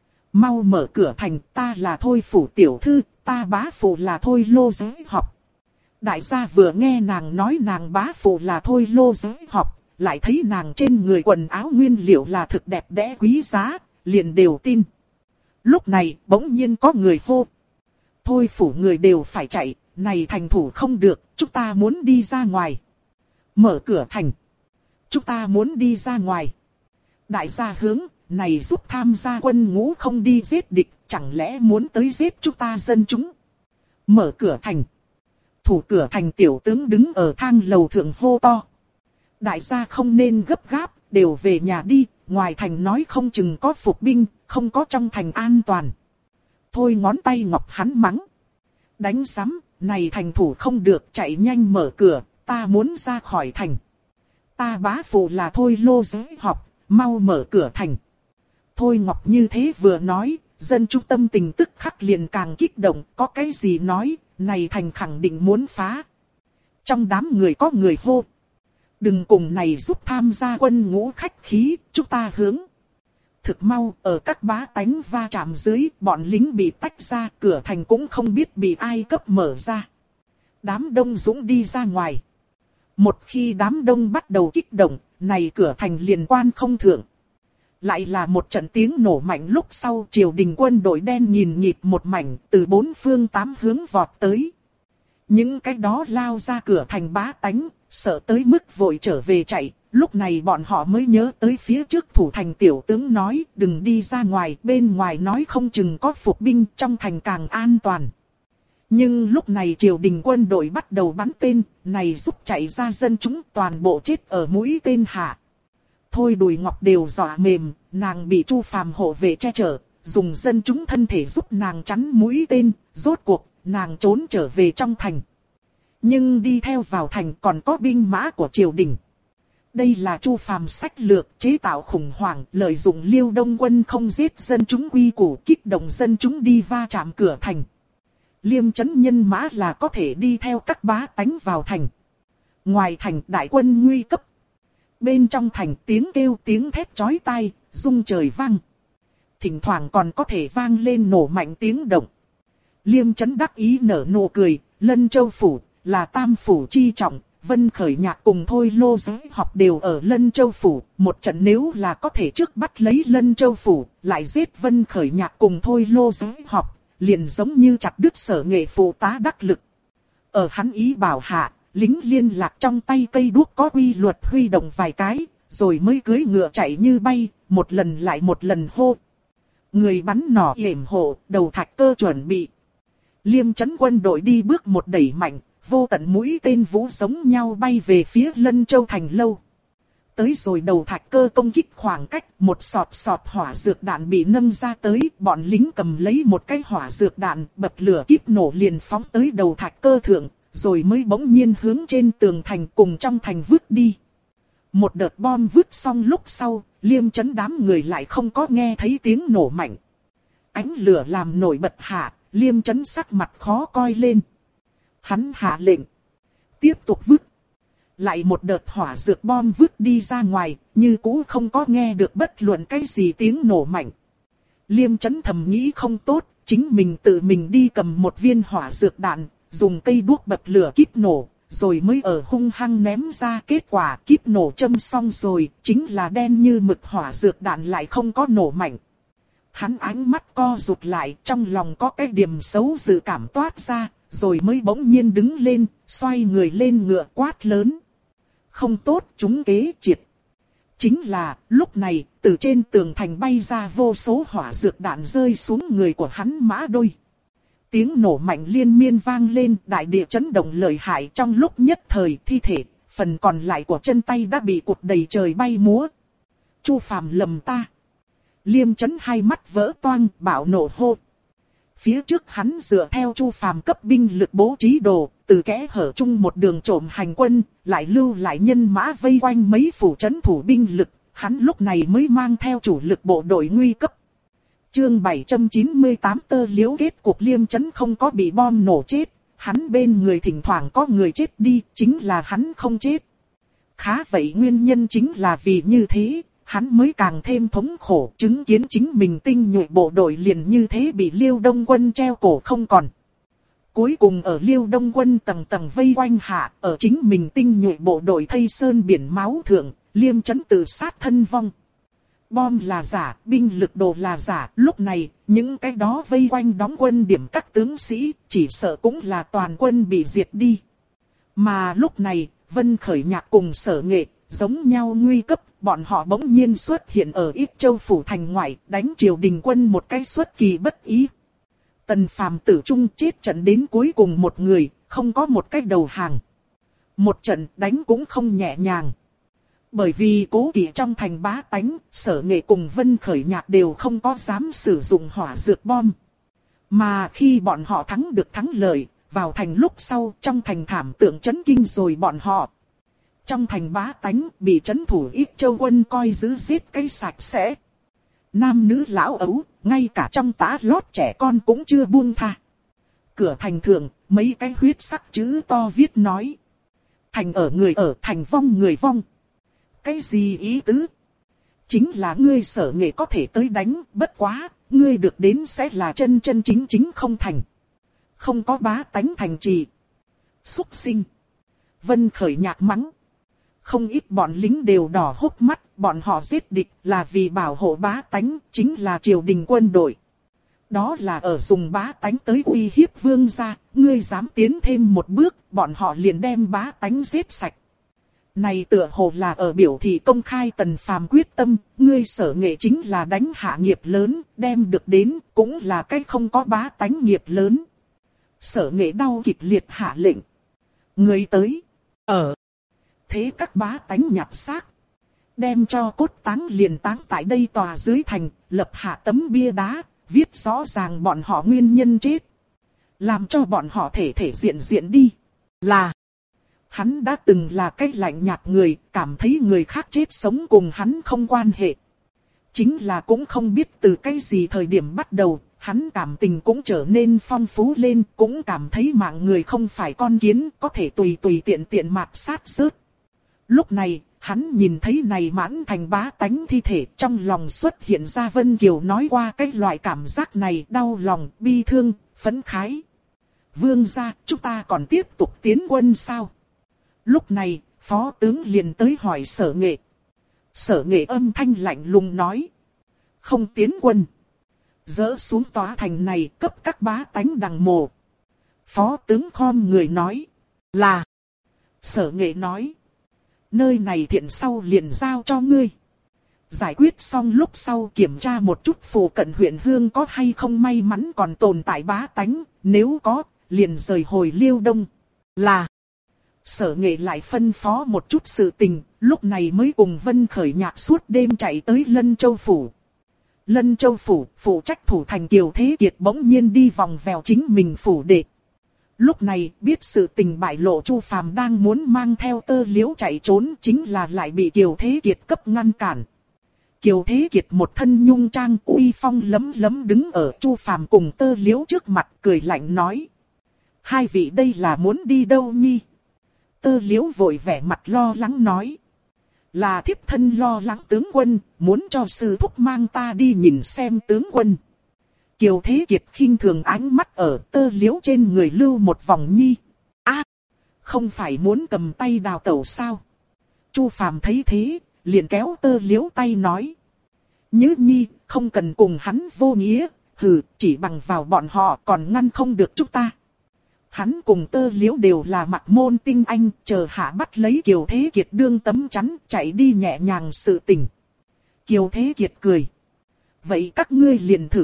Mau mở cửa thành, ta là Thôi phủ tiểu thư, ta bá phụ là Thôi Lô giới học. Đại gia vừa nghe nàng nói nàng bá phụ là Thôi Lô giới học, lại thấy nàng trên người quần áo nguyên liệu là thực đẹp đẽ quý giá, liền đều tin. Lúc này bỗng nhiên có người hô. Thôi phủ người đều phải chạy, này thành thủ không được, chúng ta muốn đi ra ngoài. Mở cửa thành. Chúng ta muốn đi ra ngoài. Đại gia hướng, này giúp tham gia quân ngũ không đi giết địch, chẳng lẽ muốn tới giết chúng ta dân chúng. Mở cửa thành. Thủ cửa thành tiểu tướng đứng ở thang lầu thượng hô to. Đại gia không nên gấp gáp, đều về nhà đi, ngoài thành nói không chừng có phục binh, không có trong thành an toàn. Thôi ngón tay ngọc hắn mắng. Đánh sắm, này thành thủ không được, chạy nhanh mở cửa, ta muốn ra khỏi thành. Ta bá phụ là Thôi Lô giới học, mau mở cửa thành. Thôi Ngọc như thế vừa nói, dân chúng tâm tình tức khắc liền càng kích động, có cái gì nói, này thành khẳng định muốn phá. Trong đám người có người hô. Đừng cùng này giúp tham gia quân ngũ khách khí, chúng ta hướng. Thực mau, ở các bá tánh va chạm dưới, bọn lính bị tách ra, cửa thành cũng không biết bị ai cấp mở ra. Đám đông dũng đi ra ngoài. Một khi đám đông bắt đầu kích động, này cửa thành liền quan không thượng. Lại là một trận tiếng nổ mạnh lúc sau triều đình quân đội đen nhìn nhịp một mảnh từ bốn phương tám hướng vọt tới. Những cái đó lao ra cửa thành bá tánh, sợ tới mức vội trở về chạy. Lúc này bọn họ mới nhớ tới phía trước thủ thành tiểu tướng nói đừng đi ra ngoài, bên ngoài nói không chừng có phục binh, trong thành càng an toàn. Nhưng lúc này triều đình quân đội bắt đầu bắn tên, này giúp chạy ra dân chúng toàn bộ chết ở mũi tên hạ. Thôi Đùi Ngọc đều dọa mềm, nàng bị Chu Phàm hộ vệ che chở, dùng dân chúng thân thể giúp nàng chắn mũi tên, rốt cuộc nàng trốn trở về trong thành. Nhưng đi theo vào thành còn có binh mã của triều đình. Đây là Chu Phàm sách lược chế tạo khủng hoảng, lợi dụng Liêu Đông quân không giết dân chúng quy củ, kích động dân chúng đi va chạm cửa thành. Liêm trấn nhân mã là có thể đi theo các bá tánh vào thành. Ngoài thành đại quân nguy cấp. Bên trong thành tiếng kêu tiếng thét chói tai, rung trời vang. Thỉnh thoảng còn có thể vang lên nổ mạnh tiếng động. Liêm trấn đắc ý nở nụ cười, Lân Châu Phủ là tam phủ chi trọng. Vân Khởi Nhạc cùng Thôi Lô Giới Học đều ở Lân Châu Phủ. Một trận nếu là có thể trước bắt lấy Lân Châu Phủ, lại giết Vân Khởi Nhạc cùng Thôi Lô Giới Học, liền giống như chặt đứt Sở Nghệ phụ tá đắc lực. Ở hắn ý bảo hạ, lính liên lạc trong tay cây đuốc có quy luật huy động vài cái, rồi mới cưỡi ngựa chạy như bay, một lần lại một lần hô. Người bắn nỏ yểm hộ, đầu thạch cơ chuẩn bị. Liêm trấn quân đội đi bước một đẩy mạnh, vô tận mũi tên vũ giống nhau bay về phía Lân Châu thành lâu. Tới rồi đầu thạch cơ công kích khoảng cách, một sọt hỏa dược đạn bị nâng ra tới, bọn lính cầm lấy một cái hỏa dược đạn, bật lửa kíp nổ liền phóng tới đầu thạch cơ thượng, rồi mới bỗng nhiên hướng trên tường thành cùng trong thành vứt đi. Một đợt bom vứt xong lúc sau, Liêm trấn đám người lại không có nghe thấy tiếng nổ mạnh. Ánh lửa làm nổi bật hạ, Liêm trấn sắc mặt khó coi lên. Hắn hạ lệnh. Tiếp tục vứt. Lại một đợt hỏa dược bom vứt đi ra ngoài, như cũ không có nghe được bất luận cái gì tiếng nổ mạnh. Liêm trấn thầm nghĩ không tốt, chính mình tự mình đi cầm một viên hỏa dược đạn, dùng cây đuốc bật lửa kíp nổ, rồi mới ở hung hăng ném ra. Kết quả kíp nổ châm xong rồi, chính là đen như mực hỏa dược đạn lại không có nổ mạnh. Hắn ánh mắt co rụt lại, trong lòng có cái điểm xấu dự cảm toát ra, rồi mới bỗng nhiên đứng lên, xoay người lên ngựa quát lớn. Không tốt, chúng kế triệt. Chính là, lúc này, từ trên tường thành bay ra vô số hỏa dược đạn rơi xuống người của hắn mã đôi. Tiếng nổ mạnh liên miên vang lên, đại địa chấn động lợi hại, trong lúc nhất thời thi thể, phần còn lại của chân tay đã bị cụt đầy trời bay múa. Chu Phàm lầm ta. Liêm trấn hai mắt vỡ toang, bạo nộ hô. Phía trước hắn dựa theo Chu Phàm cấp binh lực bố trí đồ, từ kẽ hở chung một đường trộm hành quân, lại lưu lại nhân mã vây quanh mấy phủ trấn thủ binh lực, hắn lúc này mới mang theo chủ lực bộ đội nguy cấp. Chương 798 tơ liễu kết cuộc Liêm trấn không có bị bom nổ chết, hắn bên người thỉnh thoảng có người chết đi, chính là hắn không chết. Khá vậy nguyên nhân chính là vì như thế, hắn mới càng thêm thống khổ, chứng kiến chính mình tinh nhuệ bộ đội liền như thế bị Liêu Đông quân treo cổ không còn. Cuối cùng ở Liêu Đông quân tầng tầng vây quanh hạ, ở chính mình tinh nhuệ bộ đội thây sơn biển máu thượng, Liêm trấn tự sát thân vong. Bom là giả, binh lực đồ là giả, lúc này, những cái đó vây quanh đóng quân điểm các tướng sĩ, chỉ sợ cũng là toàn quân bị diệt đi. Mà lúc này, Vân Khởi Nhạc cùng Sở Nghệ, giống nhau nguy cấp, bọn họ bỗng nhiên xuất hiện ở Ích Châu phủ thành ngoại, đánh triều đình quân một cái xuất kỳ bất ý. Tần Phàm tử trung chết trận đến cuối cùng một người, không có một cái đầu hàng. Một trận đánh cũng không nhẹ nhàng. Bởi vì cố kỵ trong thành bá tánh, Sở Nghệ cùng Vân Khởi Nhạc đều không có dám sử dụng hỏa dược bom. Mà khi bọn họ thắng được thắng lợi, vào thành lúc sau trong thành thảm tượng chấn kinh rồi bọn họ. Trong thành bá tánh bị trấn thủ Ích Châu quân coi giữ giết cái sạch sẽ. Nam nữ lão ấu, ngay cả trong tá lót trẻ con cũng chưa buông tha. Cửa thành thượng, mấy cái huyết sắc chữ to viết nói. Thành ở người ở, thành vong người vong. Cái gì ý tứ? Chính là ngươi Sở Nghệ có thể tới đánh, bất quá, ngươi được đến sẽ là chân chân chính chính không thành. Không có bá tánh thành trì. Súc sinh. Vân Khởi Nhạc mắng. Không ít bọn lính đều đỏ hốc mắt, bọn họ giết địch là vì bảo hộ bá tánh, chính là triều đình quân đội. Đó là ở dùng bá tánh tới uy hiếp vương gia, ngươi dám tiến thêm một bước, bọn họ liền đem bá tánh giết sạch. Này tựa hồ là ở biểu thị công khai Tần Phàm quyết tâm, ngươi Sở Nghệ chính là đánh hạ nghiệp lớn, đem được đến, cũng là cái không có bá tánh nghiệp lớn. Sở Nghệ đau kịch liệt hạ lệnh. Người tới, ở. Thế các bá tánh nhặt xác. Đem cho cốt táng liền táng tại đây tòa dưới thành, lập hạ tấm bia đá, viết rõ ràng bọn họ nguyên nhân chết. Làm cho bọn họ thể diện đi. Là, hắn đã từng là cái lạnh nhạt người, cảm thấy người khác chết sống cùng hắn không quan hệ. Chính là cũng không biết từ cái gì thời điểm bắt đầu, hắn cảm tình cũng trở nên phong phú lên, cũng cảm thấy mạng người không phải con kiến, có thể tùy tùy tiện tiện mạt sát rớt. Lúc này, hắn nhìn thấy này mãn thành bá tánh thi thể, trong lòng xuất hiện ra Vân Kiều nói qua cái loại cảm giác này, đau lòng, bi thương, phấn khái. Vương gia, chúng ta còn tiếp tục tiến quân sao? Lúc này, phó tướng liền tới hỏi Sở Nghệ. Sở Nghệ âm thanh lạnh lùng nói. Không tiến quân. Dỡ xuống tòa thành này cấp các bá tánh đằng mồ. Phó tướng khom người nói. Là. Sở Nghệ nói. Nơi này thiện sau liền giao cho ngươi. Giải quyết xong lúc sau kiểm tra một chút phù cận huyện Hương có hay không may mắn còn tồn tại bá tánh. Nếu có, liền rời hồi Liêu Đông. Là. Sở Nghệ lại phân phó một chút sự tình, lúc này mới cùng Vân Khởi Nhạc suốt đêm chạy tới Lân Châu Phủ. Lân Châu Phủ, phụ trách thủ thành Kiều Thế Kiệt bỗng nhiên đi vòng vèo chính mình phủ đệ. Lúc này, biết sự tình bại lộ, Chu Phàm đang muốn mang theo Tơ Liễu chạy trốn, chính là lại bị Kiều Thế Kiệt cấp ngăn cản. Kiều Thế Kiệt một thân nhung trang uy phong lấm lấm đứng ở Chu Phàm cùng Tơ Liễu trước mặt, cười lạnh nói. Hai vị đây là muốn đi đâu nhi? Tơ Liễu vội vẻ mặt lo lắng nói. Là thiếp thân lo lắng tướng quân, muốn cho sư thúc mang ta đi nhìn xem tướng quân. Kiều Thế Kiệt khinh thường ánh mắt ở Tơ Liễu trên người lưu một vòng nhi. Không phải muốn cầm tay đào tẩu sao? Chu Phàm thấy thế, liền kéo Tơ Liễu tay nói. Nhứ nhi, không cần cùng hắn vô nghĩa, hừ, chỉ bằng vào bọn họ còn ngăn không được chúng ta. Hắn cùng Tơ Liễu đều là mặt môn tinh anh, chờ hạ bắt lấy Kiều Thế Kiệt đương tấm chắn, chạy đi nhẹ nhàng sự tình. Kiều Thế Kiệt cười. Vậy các ngươi liền thử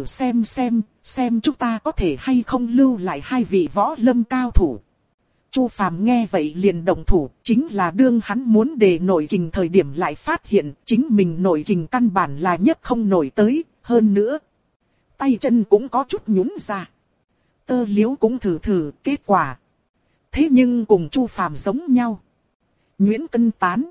xem chúng ta có thể hay không lưu lại hai vị võ lâm cao thủ. Chu Phàm nghe vậy liền động thủ, chính là đương hắn muốn đề nội kình thời điểm lại phát hiện chính mình nội kình căn bản là nhất không nổi tới, hơn nữa. Tay chân cũng có chút nhũn ra. Tơ Liễu cũng thử, kết quả. Thế nhưng cùng Chu Phàm giống nhau. Nguyễn Cân Tán.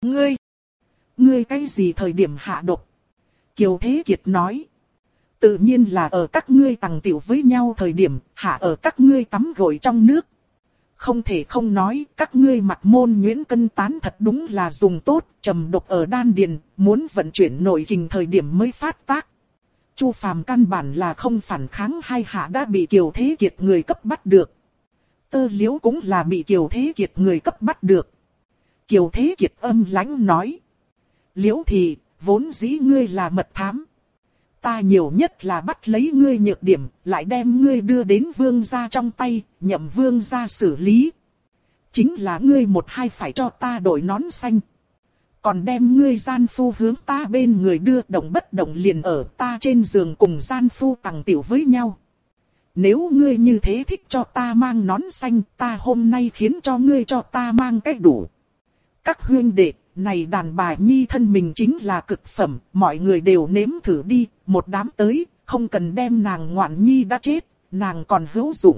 Ngươi cái gì thời điểm hạ độc? Kiều Thế Kiệt nói. Tự nhiên là ở các ngươi tàng tiểu với nhau thời điểm, hạ ở các ngươi tắm gội trong nước. Không thể không nói, các ngươi mặt môn Nguyễn Cân Tán thật đúng là dùng tốt, trầm độc ở đan điền, muốn vận chuyển nội kình thời điểm mới phát tác. Chu Phàm căn bản là không phản kháng, hai hạ đã bị Kiều Thế Kiệt người cấp bắt được. Tơ Liễu cũng là bị Kiều Thế Kiệt người cấp bắt được. Kiều Thế Kiệt âm lãnh nói. Liễu thì, vốn dĩ ngươi là mật thám. Ta nhiều nhất là bắt lấy ngươi nhược điểm, lại đem ngươi đưa đến vương gia trong tay, nhậm vương gia xử lý. Chính là ngươi một hai phải cho ta đổi nón xanh. Còn đem ngươi gian phu hướng ta bên người đưa, động bất động liền ở ta trên giường cùng gian phu tàng tiểu với nhau. Nếu ngươi như thế thích cho ta mang nón xanh, ta hôm nay khiến cho ngươi cho ta mang cái đủ. Các huynh đệ, này đàn bà nhi thân mình chính là cực phẩm, mọi người đều nếm thử đi, một đám tới, không cần đem nàng ngoạn nhi đã chết, nàng còn hữu dụng.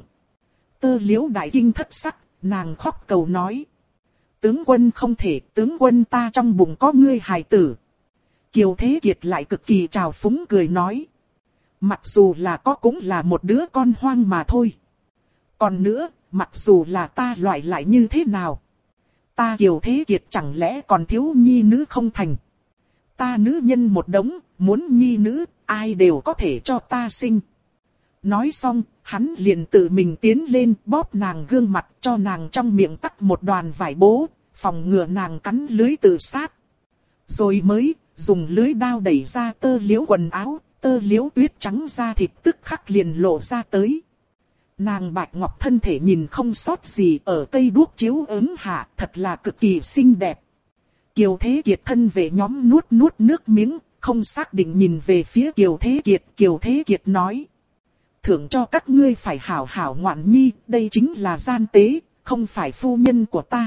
Tơ Liễu đại kinh thất sắc, nàng khóc cầu nói. Tướng quân không thể, tướng quân ta trong bụng có ngươi hài tử. Kiều Thế Kiệt lại cực kỳ trào phúng cười nói. Mặc dù là có cũng là một đứa con hoang mà thôi. Còn nữa, mặc dù là ta loại lại như thế nào. Ta Kiều Thế Kiệt chẳng lẽ còn thiếu nhi nữ không thành. Ta nữ nhân một đống, muốn nhi nữ, ai đều có thể cho ta sinh. Nói xong, hắn liền tự mình tiến lên bóp nàng gương mặt cho nàng trong miệng tắc một đoàn vải bố, phòng ngừa nàng cắn lưới tự sát. Rồi mới dùng lưới đao đẩy ra Tơ Liễu quần áo, Tơ Liễu tuyết trắng da thịt tức khắc liền lộ ra tới. Nàng bạch ngọc thân thể nhìn không sót gì ở cây đuốc chiếu ứng hạ, thật là cực kỳ xinh đẹp. Kiều Thế Kiệt thân vệ nhóm nuốt nước miếng, không xác định nhìn về phía Kiều Thế Kiệt. Kiều Thế Kiệt nói. Thưởng cho các ngươi phải hảo hảo ngoạn nhi, đây chính là gian tế, không phải phu nhân của ta.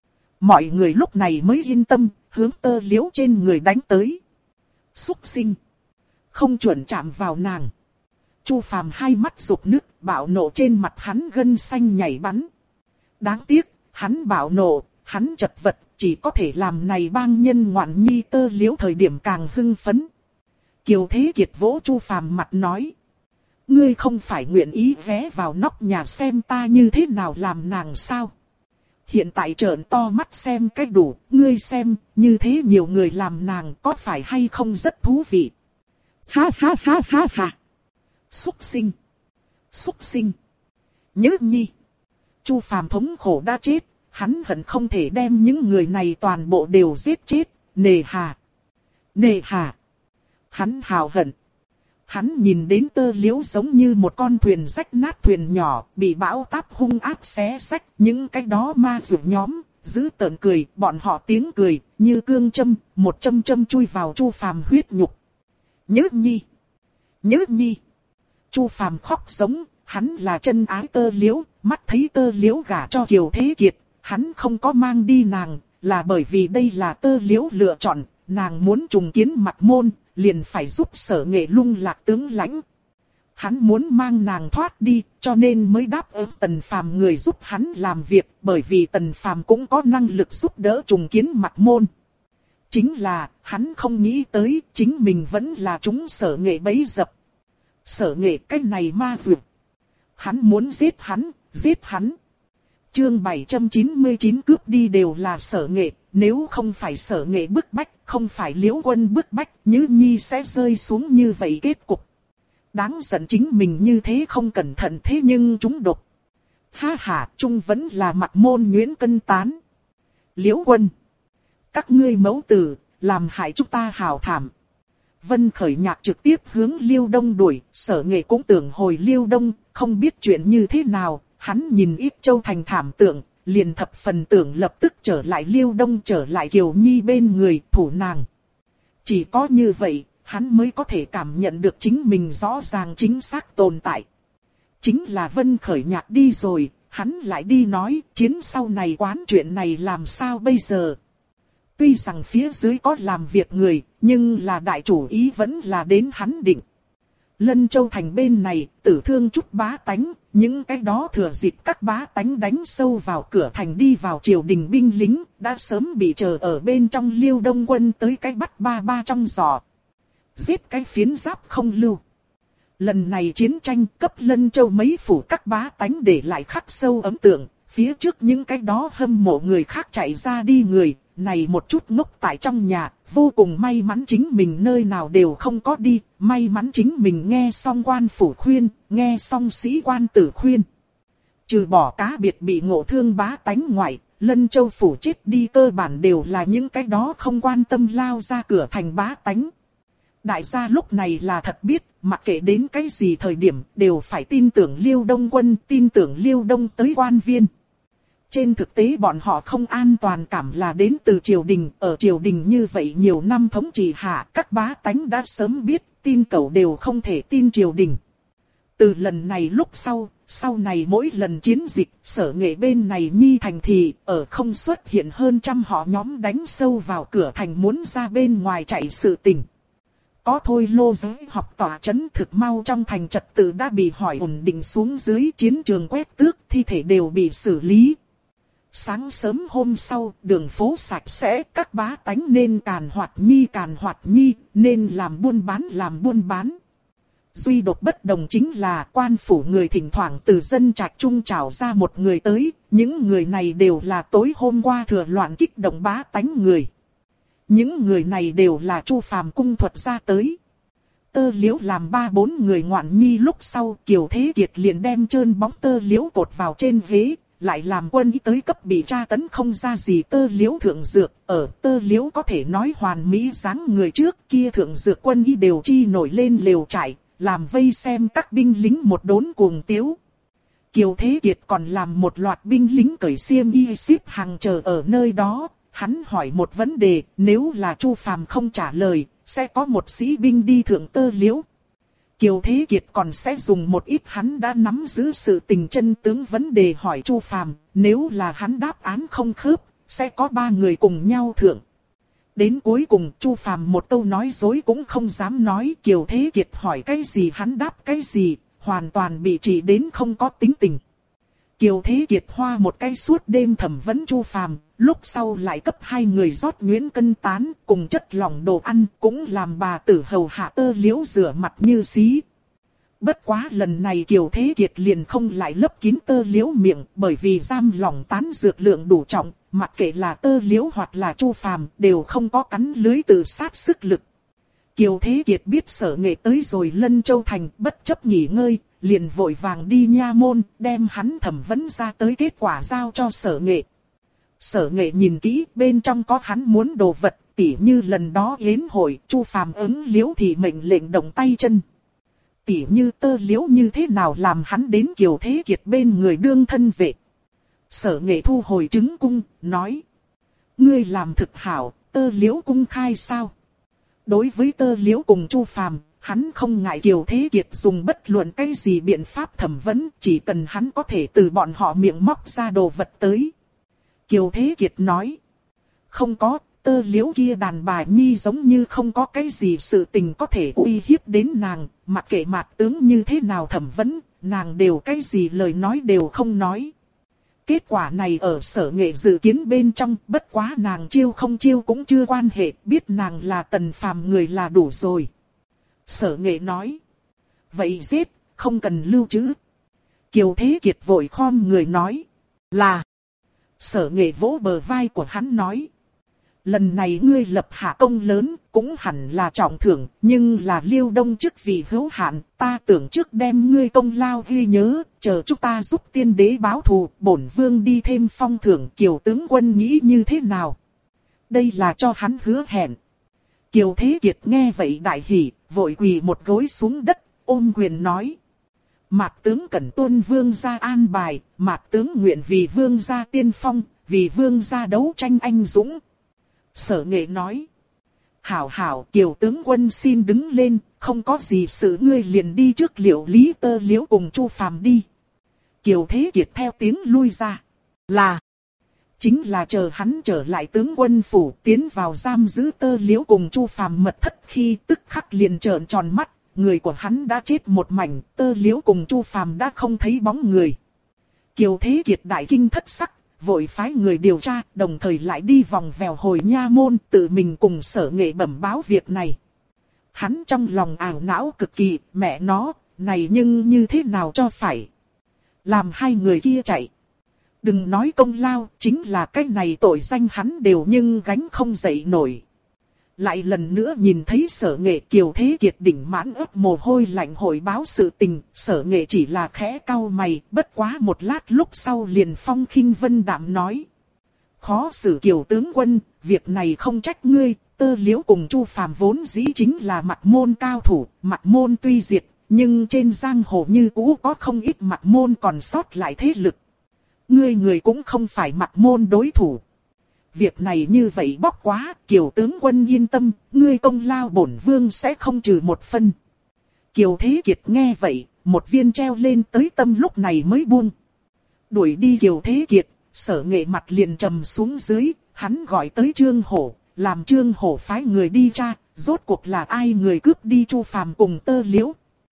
Mọi người lúc này mới yên tâm, hướng Tơ Liễu trên người đánh tới. Xúc sinh. Không chuẩn chạm vào nàng. Chu Phàm hai mắt rục nước, bạo nộ trên mặt hắn gân xanh nhảy bắn. Đáng tiếc, hắn bạo nộ, hắn chật vật, chỉ có thể làm này bang nhân ngoạn nhi Tơ Liễu thời điểm càng hưng phấn. Kiều Thế Kiệt vỗ Chu Phàm mặt nói. Ngươi không phải nguyện ý ghé vào nóc nhà xem ta như thế nào làm nàng sao? Hiện tại trợn to mắt xem cách đủ, ngươi xem, như thế nhiều người làm nàng có phải hay không rất thú vị? Ha ha ha ha ha! Xúc sinh! Xúc sinh! Nhớ nhi! Chu Phàm thống khổ đã chết, hắn hận không thể đem những người này toàn bộ đều giết chết, nề hà! Nề hà! Hắn hào hận! Hắn nhìn đến Tơ Liễu giống như một con thuyền rách nát thuyền nhỏ, bị bão táp hung ác xé xách, những cái đó ma dược nhóm, giữ tợn cười, bọn họ tiếng cười, như cương châm, một châm châm chui vào Chu Phàm huyết nhục. Nhớ nhi! Nhớ nhi! Chu Phàm khóc giống, hắn là chân ái Tơ Liễu, mắt thấy Tơ Liễu gả cho Kiều Thế Kiệt, hắn không có mang đi nàng, là bởi vì đây là Tơ Liễu lựa chọn, nàng muốn trùng kiến Mạc Môn, liền phải giúp Sở Nghệ lung lạc tướng lãnh. Hắn muốn mang nàng thoát đi, cho nên mới đáp ứng Tần Phàm người giúp hắn làm việc, bởi vì Tần Phàm cũng có năng lực giúp đỡ trùng kiến Mạc Môn. Chính là, hắn không nghĩ tới, chính mình vẫn là chúng Sở Nghệ bẫy dập. Sở Nghệ cái này ma dược. Hắn muốn giết hắn, giết hắn. Chương 799 cướp đi đều là Sở Nghệ, nếu không phải Sở Nghệ bức bách, không phải Liễu Quân bức bách, Nhữ Nhi sẽ rơi xuống như vậy kết cục. Đáng giận chính mình như thế không cẩn thận thế nhưng chúng độc. Ha ha, chung vẫn là Mạc Môn nhuyễn cân tán. Liễu Quân, các ngươi mẫu tử, làm hại chúng ta hào thảm. Vân Khởi Nhạc trực tiếp hướng Liêu Đông đuổi, Sở Nghệ cũng tưởng hồi Liêu Đông, không biết chuyện như thế nào, hắn nhìn Ích Châu thành thảm tượng, liền thập phần tưởng lập tức trở lại Liêu Đông, trở lại Kiều Nhi bên người thủ nàng. Chỉ có như vậy, hắn mới có thể cảm nhận được chính mình rõ ràng chính xác tồn tại. Chính là Vân Khởi Nhạc đi rồi, hắn lại đi nói chiến sau này quán chuyện này làm sao bây giờ. Tuy rằng phía dưới có làm việc người, nhưng là đại chủ ý vẫn là đến hắn định. Lân Châu thành bên này, tử thương chút bá tánh, những cái đó thừa dịp các bá tánh đánh sâu vào cửa thành đi vào triều đình binh lính, đã sớm bị chờ ở bên trong Liêu Đông quân tới cái bắt ba ba trong giò. Giết cái phiến giáp không lưu. Lần này chiến tranh cấp Lân Châu mấy phủ các bá tánh để lại khắc sâu ấn tượng, phía trước những cái đó hâm mộ người khác chạy ra đi người, này một chút ngốc tại trong nhà, vô cùng may mắn chính mình nơi nào đều không có đi, may mắn chính mình nghe xong quan phủ khuyên, nghe xong sĩ quan tử khuyên. Trừ bỏ cá biệt bị ngộ thương bá tánh ngoại, Lân Châu phủ chết đi cơ bản đều là những cái đó không quan tâm lao ra cửa thành bá tánh. Đại gia lúc này là thật biết, mặc kệ đến cái gì thời điểm đều phải tin tưởng Liêu Đông quân, tin tưởng Liêu Đông tới quan viên. Trên thực tế bọn họ không an toàn cảm là đến từ triều đình, ở triều đình như vậy nhiều năm thống trị hạ, các bá tánh đã sớm biết, tin cẩu đều không thể tin triều đình. Từ lần này lúc sau này mỗi lần chiến dịch, Sở Nghệ bên này nhi thành thì, ở không xuất hiện hơn trăm họ nhóm đánh sâu vào cửa thành muốn ra bên ngoài chạy sự tình. Có thôi lô giới học tỏa chấn thực mau trong thành trật tự đã bị hỏi ổn định xuống dưới chiến trường quét tước, thi thể đều bị xử lý. Sáng sớm hôm sau, đường phố sạch sẽ, các bá tánh nên càn hoạt nhi, nên làm buôn bán. Duy độc bất đồng chính là quan phủ người thỉnh thoảng từ dân trạch trung trào ra một người tới, những người này đều là tối hôm qua thừa loạn kích động bá tánh người. Những người này đều là Chu Phàm cung thuật ra tới. Tơ Liễu làm 3-4 người ngoạn nhi lúc sau, Kiều Thế Kiệt liền đem trơn bóng Tơ Liễu cột vào trên ghế, lại làm quân y tới cấp bị tra tấn không ra gì Tơ Liễu thượng dược, ở Tơ Liễu có thể nói hoàn mỹ dáng người trước kia thượng dược quân y đều chi nổi lên lều trại, làm vây xem các binh lính một đốn cuồng tiếu. Kiều Thế Kiệt còn làm một loạt binh lính cởi xiêm y xếp hàng chờ ở nơi đó. Hắn hỏi một vấn đề, nếu là Chu Phàm không trả lời, sẽ có một sĩ binh đi thượng Tơ Liễu. Kiều Thế Kiệt còn sẽ dùng một ít hắn đã nắm giữ sự tình chân tướng vấn đề hỏi Chu Phàm, nếu là hắn đáp án không khớp, sẽ có 3 người cùng nhau thượng. Đến cuối cùng Chu Phàm một câu nói dối cũng không dám nói, Kiều Thế Kiệt hỏi cái gì hắn đáp cái gì, hoàn toàn bị chỉ đến không có tính tình. Kiều Thế Kiệt hoa một cái suốt đêm thẩm vấn Chu Phàm, lúc sau lại cấp hai người rót nhuyễn cân tán cùng chất lỏng đồ ăn, cũng làm bà tử hầu hạ Tơ Liễu rửa mặt như xí. Bất quá lần này Kiều Thế Kiệt liền không lại lấp kín Tơ Liễu miệng, bởi vì giam lỏng tán dược lượng đủ trọng, mặc kệ là Tơ Liễu hoặc là Chu Phàm đều không có cắn lưới tự sát sức lực. Kiều Thế Kiệt biết Sở Nghệ tới rồi Lân Châu Thành, bất chấp nghỉ ngơi, liền vội vàng đi nha môn, đem hắn thẩm vấn ra tới kết quả giao cho Sở Nghệ. Sở Nghệ nhìn kỹ, bên trong có hắn muốn đồ vật, tỉ như lần đó yến hội, Chu Phàm ứng Liễu thì mệnh lệnh động tay chân. Tỉ như Tơ Liễu như thế nào làm hắn đến Kiều Thế Kiệt bên người đương thân vệ. Sở Nghệ thu hồi trứng cung, nói: ngươi làm thực hảo, Tơ Liễu cung khai sao? Đối với Tơ Liễu cùng Chu Phàm, hắn không ngại Kiều Thế Kiệt dùng bất luận cái gì biện pháp thẩm vấn, chỉ cần hắn có thể từ bọn họ miệng móc ra đồ vật tới. Kiều Thế Kiệt nói: không có, Tơ Liễu kia đàn bà nhi giống như không có cái gì sự tình có thể uy hiếp đến nàng, mặc kệ Mạc tướng như thế nào thẩm vấn, nàng đều cái gì lời nói đều không nói. Kết quả này ở Sở Nghệ dự kiến bên trong, bất quá nàng chiêu không chiêu cũng chưa quan hệ, biết nàng là Tần Phàm người là đủ rồi. Sở Nghệ nói: vậy giết, không cần lưu trữ. Kiều Thế Kiệt vội khom người nói: là. Sở Nghệ vỗ bờ vai của hắn nói: lần này ngươi lập hạ công lớn, cũng hẳn là trọng thưởng, nhưng là Liêu Đông chức vì hữu hạn, ta tưởng trước đem ngươi công lao ghi nhớ, chờ chúng ta giúp tiên đế báo thù, bổn vương đi thêm phong thưởng. Kiều tướng quân nghĩ như thế nào? Đây là cho hắn hứa hẹn. Kiều Thế Kiệt nghe vậy đại hỉ, vội quỳ một gối xuống đất, ôm quyền nói: Mạc tướng cần tuân vương gia an bài, Mạc tướng nguyện vì vương gia tiên phong, vì vương gia đấu tranh anh dũng. Sở Nghệ nói: hảo hảo, Kiều tướng quân xin đứng lên, không có gì sự ngươi liền đi trước Liễu Lý Tơ Liễu cùng Chu Phàm đi. Kiều Thế Kiệt theo tiếng lui ra. Là. Chính là chờ hắn trở lại tướng quân phủ, tiến vào giam giữ Tơ Liễu cùng Chu Phàm mật thất khi tức khắc liền trợn tròn mắt, người của hắn đã chết một mảnh, Tơ Liễu cùng Chu Phàm đã không thấy bóng người. Kiều Thế Kiệt đại kinh thất sắc, vội phái người điều tra, đồng thời lại đi vòng vèo hồi nha môn, tự mình cùng Sở Nghệ bẩm báo việc này. Hắn trong lòng ảo não cực kỳ, mẹ nó, này nhưng như thế nào cho phải. Làm hai người kia chạy. Đừng nói công lao, chính là cái này tội danh hắn đều nhưng gánh không dậy nổi. Lại lần nữa nhìn thấy Sở Nghệ. Kiều Thế Kiệt đỉnh mãn ướt mồ hôi lạnh hội báo sự tình, Sở Nghệ chỉ là khẽ cau mày, bất quá một lát lúc sau liền phong khinh vân đạm nói: khó xử Kiều tướng quân, việc này không trách ngươi, Tơ Liễu cùng Chu Phàm vốn dĩ chính là Mạc môn cao thủ, Mạc môn tuy diệt, nhưng trên giang hồ như cũ có không ít Mạc môn còn sót lại thế lực. Ngươi cũng không phải Mạc môn đối thủ. Việc này như vậy bóc quá, Kiều tướng quân yên tâm, ngươi công lao bổn vương sẽ không trừ một phân. Kiều Thế Kiệt nghe vậy, một viên treo lên tới tâm lúc này mới buông. Đuổi đi Kiều Thế Kiệt, Sở Nghệ mặt liền trầm xuống dưới, hắn gọi tới Trương Hổ, làm Trương Hổ phái người đi tra, rốt cuộc là ai người cướp đi Chu Phàm cùng Tơ Liễu.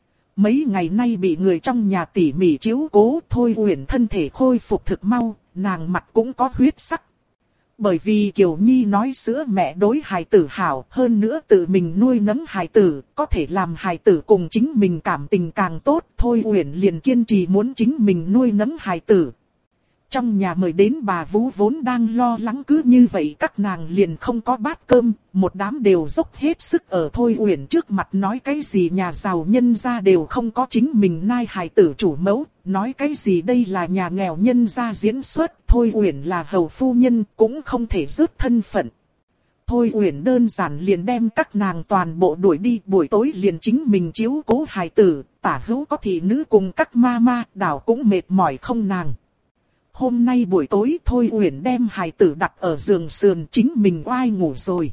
Mấy ngày nay bị người trong nhà tỉ mỉ chiếu cố, Thôi Uyển thân thể khôi phục thực mau, nàng mặt cũng có huyết sắc. Bởi vì Kiều Nhi nói sữa mẹ đối hài tử hảo, hơn nữa tự mình nuôi nấng hài tử, có thể làm hài tử cùng chính mình cảm tình càng tốt, Thôi Uyển liền kiên trì muốn chính mình nuôi nấng hài tử. Trong nhà mời đến bà Vũ vốn đang lo lắng cứ như vậy các nàng liền không có bát cơm, một đám đều dốc hết sức ở Thôi Uyển trước mặt nói cái gì nhà giàu nhân gia đều không có chính mình nai hài tử chủ mẫu, nói cái gì đây là nhà nghèo nhân gia diễn xuất, Thôi Uyển là hầu phu nhân cũng không thể rước thân phận. Thôi Uyển đơn giản liền đem các nàng toàn bộ đuổi đi, buổi tối liền chính mình chiếu cố hài tử, tả hữu có thị nữ cùng các ma ma, đảo cũng mệt mỏi không nàng. Hôm nay buổi tối Thôi Uyển đem hài tử đặt ở giường sườn chính mình oai ngủ rồi.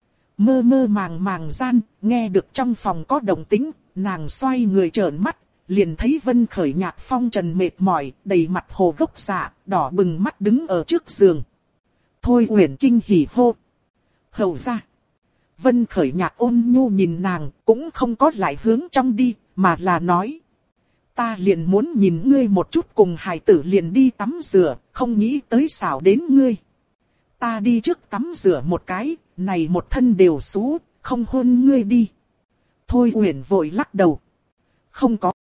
Mơ mơ màng màng gian, nghe được trong phòng có động tĩnh, nàng xoay người trợn mắt, liền thấy Vân Khởi Nhạc phong trần mệt mỏi, đầy mặt hồ gốc dạ, đỏ bừng mắt đứng ở trước giường. Thôi Uyển kinh hỉ hô: hầu ra. Vân Khởi Nhạc ôn nhu nhìn nàng, cũng không có lại hướng trong đi, mà là nói: Ta liền muốn nhìn ngươi một chút, cùng hài tử liền đi tắm rửa, không nghĩ tới xảo đến ngươi. Ta đi trước tắm rửa một cái, này một thân đều xú, không hôn ngươi đi. Thôi Uyển vội lắc đầu. Không có.